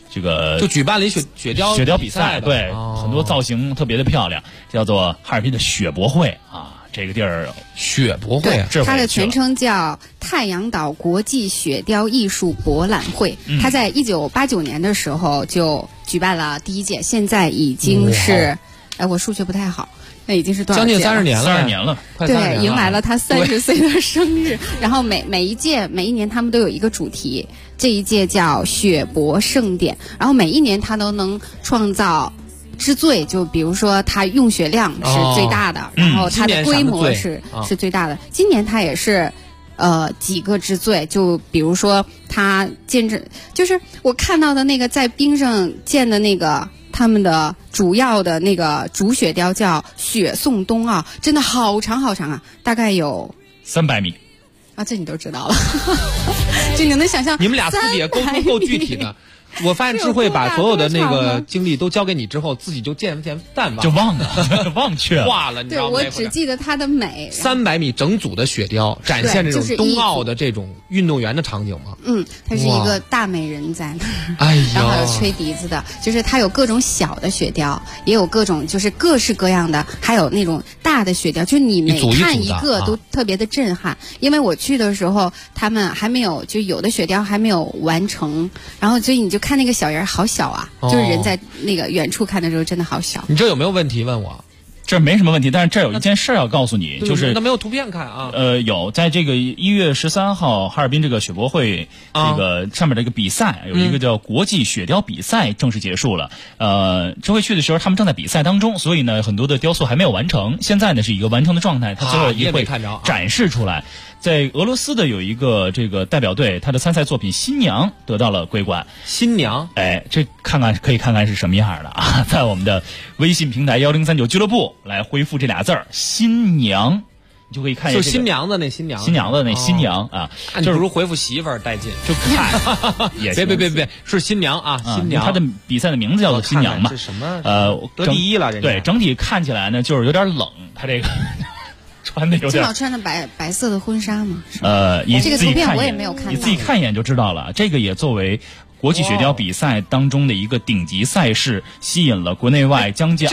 这个就举办了一雪雕比赛，对，很多造型特别的漂亮，叫做哈尔滨的雪博会啊。这个地儿雪博会， 它的全称叫太阳岛国际雪雕艺术博览会。它在1989年的时候就举办了第一届，现在已经是，我数学不太好，那已经是多少届了？ 将近30年了， 对，迎来了他30岁的生日。然后每一年他们都有一个主题，这一届叫雪博盛典，然后每一年他都能创造之最，就比如说它用雪量是最大的，然后它的规模是最大的。今年它也是几个之最，就比如说它就是我看到的那个在冰上建的那个他们的主要的那个主雪雕叫雪送冬啊，真的好长好长啊，大概有 300米啊，这你都知道了。就你能想象你们俩私底下沟通够具体的。我发现智慧把所有的那个经历都交给你之后，自己就淡忘， 就忘了，忘却了， 化了。你知道吗？ 对，我只记得它的美。 300米整组的雪雕，展现这种冬奥的这种运动员的场景吗？ 它是一个大美人在那儿， 哎呀， 然后还有吹笛子的，就是它有各种小的雪雕，也有各种就是各式各样的，还有那种大的雪雕，就是你每看一个都特别的震撼。因为我去的时候，他们还没有，就有的雪雕还没有完成，然后所以你就看那个小人好小啊，就是人在那个远处看的时候真的好小。 你这有没有问题问我？ 这没什么问题，但是这有一件事要告诉你，就是那没有图片看啊。 有在这个1月13号哈尔滨这个雪博会这个上面的一个比赛，有一个叫国际雪雕比赛正式结束了。智慧去的时候，他们正在比赛当中，所以呢，很多的雕塑还没有完成。现在呢是一个完成的状态，它最后也会展示出来。在俄罗斯的有一个这个代表队，他的参赛作品《新娘》得到了桂冠。 新娘， 这可以看看是什么样的啊？在我们的微信平台1039俱乐部来回复这俩字儿“新娘”，你就可以看见、 就新娘的那新娘， 新娘的那新娘啊， 就是不如回复媳妇儿带劲， 就看也别，是新娘啊，新娘。 他的比赛的名字叫做新娘嘛， 是什么？ 得第一了，人家对，整体看起来呢就是有点冷，他这个。穿的有点， 正好穿的白色的婚纱嘛。 这个图片我也没有看到， 你自己看一眼就知道了。这个也作为国际雪雕比赛当中的一个顶级赛事，吸引了国内外将近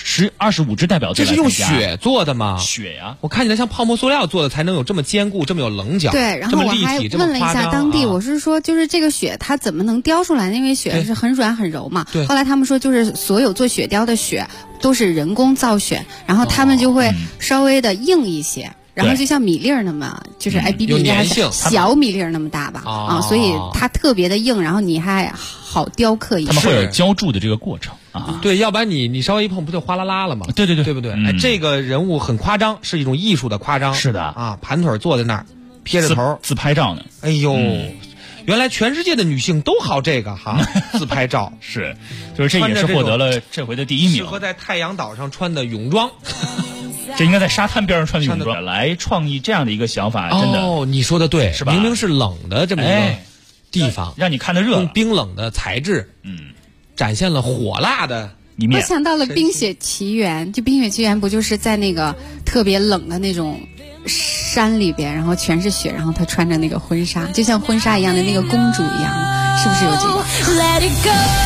25支代表队来参加。 这是用雪做的吗？ 雪呀， 我看起来像泡沫塑料做的，才能有这么坚固、这么有棱角。 对，然后我还问了一下当地，我是说，就是这个雪它怎么能雕出来？因为雪是很软很柔嘛。 对。 后来他们说，就是所有做雪雕的雪都是人工造雪，然后他们就会稍微的硬一些。然后就像米粒儿那么，就是比米粒还小米粒儿那么大吧，所以它特别的硬，然后你还好雕刻一下。 他们会有浇筑的这个过程啊， 对，要不然你稍微一碰不就哗啦啦了吗？ 对， 对不对？这个人物很夸张，是一种艺术的夸张。 是的啊，盘腿坐在那儿，撇着头自拍照呢。 哎呦，原来全世界的女性都好这个哈，自拍照是，就是这也是获得了这回的第1名。 适合在太阳岛上穿的泳装。 这应该在沙滩边上穿的泳装来创意这样的一个想法，真的你说的对， 是吧？ 明明是冷的这么一个地方， 让你看得热， 用冰冷的材质，展现了火辣的一面。 我想到了《冰雪奇缘》，就《冰雪奇缘》不就是在那个特别冷的那种山里边，然后全是雪，然后她穿着那个婚纱，就像婚纱一样的那个公主一样，是不是有这个？Let it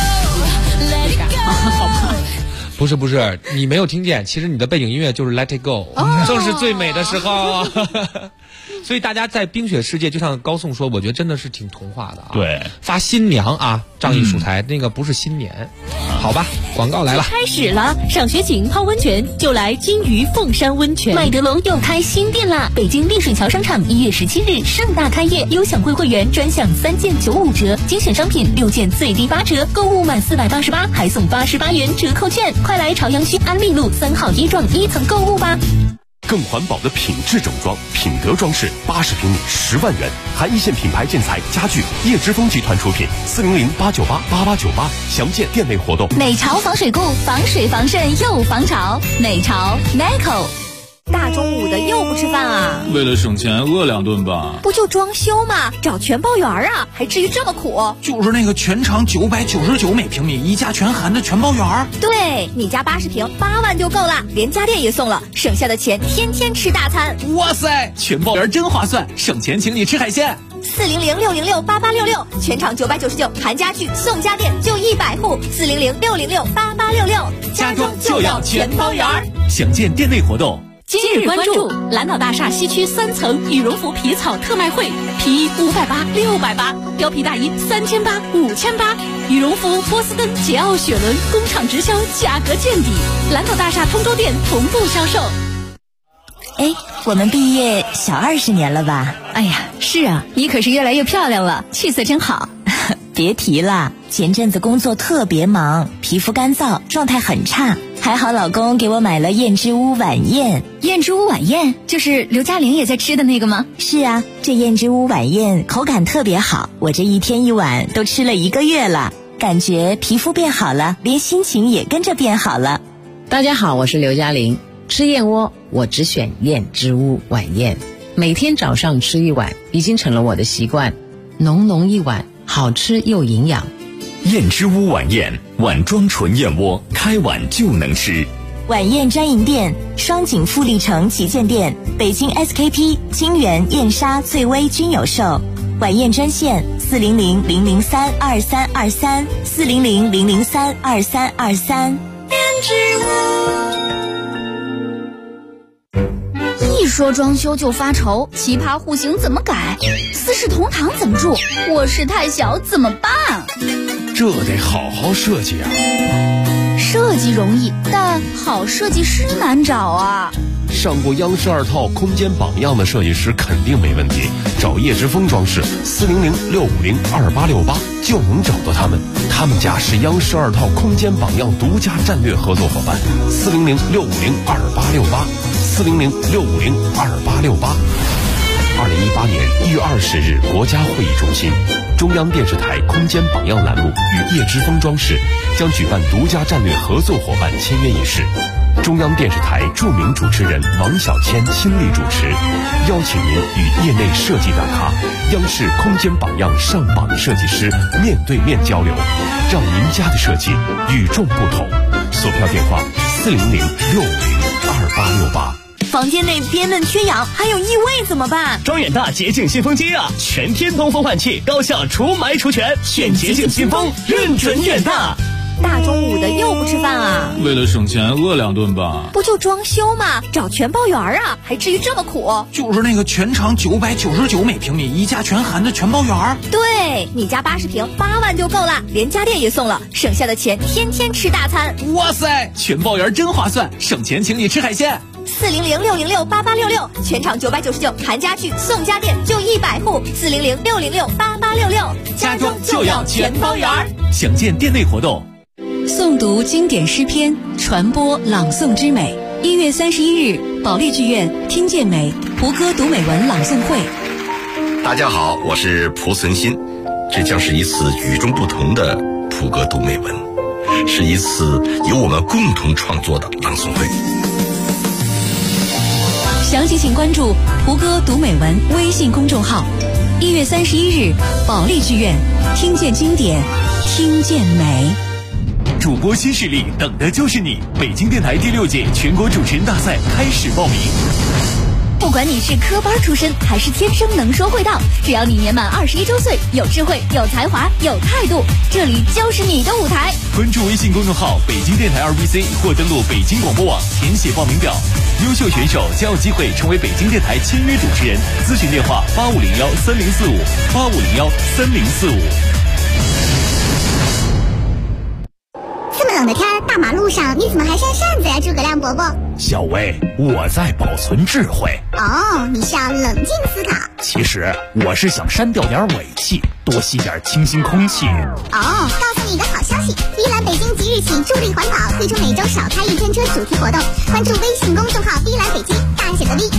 go， 好吧。 不是，你没有听见，其实你的背景音乐就是 Let It Go，正是最美的时候。所以大家在冰雪世界，就像高颂说，我觉得真的是挺童话的啊。 对， 发新娘啊，仗义疏财，那个不是新年，好吧？广告来了， 开始了，赏雪景、泡温泉就来金鱼凤山温泉。麦德龙又开新店啦！北京丽水桥商场1月17日盛大开业，优享会员专享3件95折，精选商品6件最低8折，购物满488还送88元折扣券。快来朝阳区安利路3号1幢1层购物吧！ 更环保的品质整装，品德装饰，80平米10万元，含一线品牌建材家具，叶之峰集团出品，400-898-8898，详见店内活动。 美潮防水固，防水防渗又防潮，美潮 Neco。 大中午的又不吃饭啊？ 为了省钱饿2顿吧。 不就装修吗？找全包园啊，还至于这么苦？ 就是那个全长999每平米，一家全含的全包园。 对，你家80平8万就够了，连家电也送了，省下的钱天天吃大餐。 哇塞，全包园真划算，省钱请你吃海鲜。 400-606-8866，全场999，含家具送家电就100户，400-606-8866， 家装就要全包圆。详见店内活动。 今日关注蓝岛大厦西区3层羽绒服皮草特卖会，皮衣580、680，貂皮大衣3800、5800，羽绒服波司登、捷奥雪伦工厂直销，价格见底。蓝岛大厦通州店同步销售。 哎，我们毕业小20年了吧？ 哎呀，是啊，你可是越来越漂亮了，气色真好。 别提了，前阵子工作特别忙，皮肤干燥，状态很差。还好老公给我买了燕之屋晚宴。 燕之屋晚宴就是刘嘉玲也在吃的那个吗？ 是啊，这燕之屋晚宴口感特别好，我这一天一碗都吃了1个月了，感觉皮肤变好了，连心情也跟着变好了。 大家好，我是刘嘉玲。吃燕窝我只选燕之屋晚宴，每天早上吃1碗已经成了我的习惯，浓浓一碗，好吃又营养。 燕之屋晚宴，碗装纯燕窝，开碗就能吃。 晚宴专营店：双井富力城旗舰店、北京 SKP、金源、燕莎、翠微均有售。晚宴专线400-003-2323 400-003-2323。 燕之屋。一说装修就发愁，奇葩户型怎么改？四世同堂怎么住？卧室太小怎么办？ 这得好好设计啊！ 设计容易，但好设计师难找啊。 上过央视2套空间榜样的设计师肯定没问题，找叶之峰装饰400-650-2868就能找到他们。他们家是央视2套空间榜样独家战略合作伙伴，400-650-2868 400-650-2868。2018年1月20日，国家会议中心，中央电视台空间榜样栏目与叶之峰装饰将举办独家战略合作伙伴签约仪式。中央电视台著名主持人王小谦亲力主持，邀请您与业内设计大咖、央视空间榜样上榜设计师面对面交流，让您家的设计与众不同。索票电话400-650-2868。 房间内憋闷缺氧还有异味怎么办？ 装远大洁净新风机啊，全天通风换气，高效除霾除醛，选洁净新风，认准远大。 大中午的又不吃饭啊？ 为了省钱饿2顿吧。 不就装修吗？找全包圆啊，还至于这么苦？ 就是那个全长999每平米，一家全含的全包圆。 对，你家80平8万就够了，连家电也送了，省下的钱天天吃大餐。 哇塞，全包圆真划算，省钱请你吃海鲜。 400-606-8866，全场999，含家具送家电就100户，400-606-8866， 家装就要全包圆。详见店内活动。 诵读经典诗篇，传播朗诵之美。1月31日，保利剧院听见美胡歌读美文朗诵会。 大家好，我是蒲存昕，这将是一次与众不同的胡歌读美文，是一次由我们共同创作的朗诵会。 详情请关注胡歌读美文微信公众号。1月31日，保利剧院听见经典，听见美。 主播新势力，等的就是你！北京电台第6届全国主持人大赛开始报名。 不管你是科班出身还是天生能说会道，只要你年满21周岁，有智慧、有才华、有态度，这里就是你的舞台。 关注微信公众号北京电台2BC 或登录北京广播网填写报名表，优秀选手将有机会成为北京电台签约主持人。咨询电话8501-3045 8501-3045。 这么冷的天，大马路上你怎么还扇扇子呀，诸葛亮伯伯？ 小薇，我在保存智慧。 哦，你是要冷静思考。 其实我是想删掉点尾气，多吸点清新空气。 哦，告诉你一个好消息，依兰北京即日起助力环保，推出每周少开1天车主题活动，关注微信公众号依兰北京，大写的 V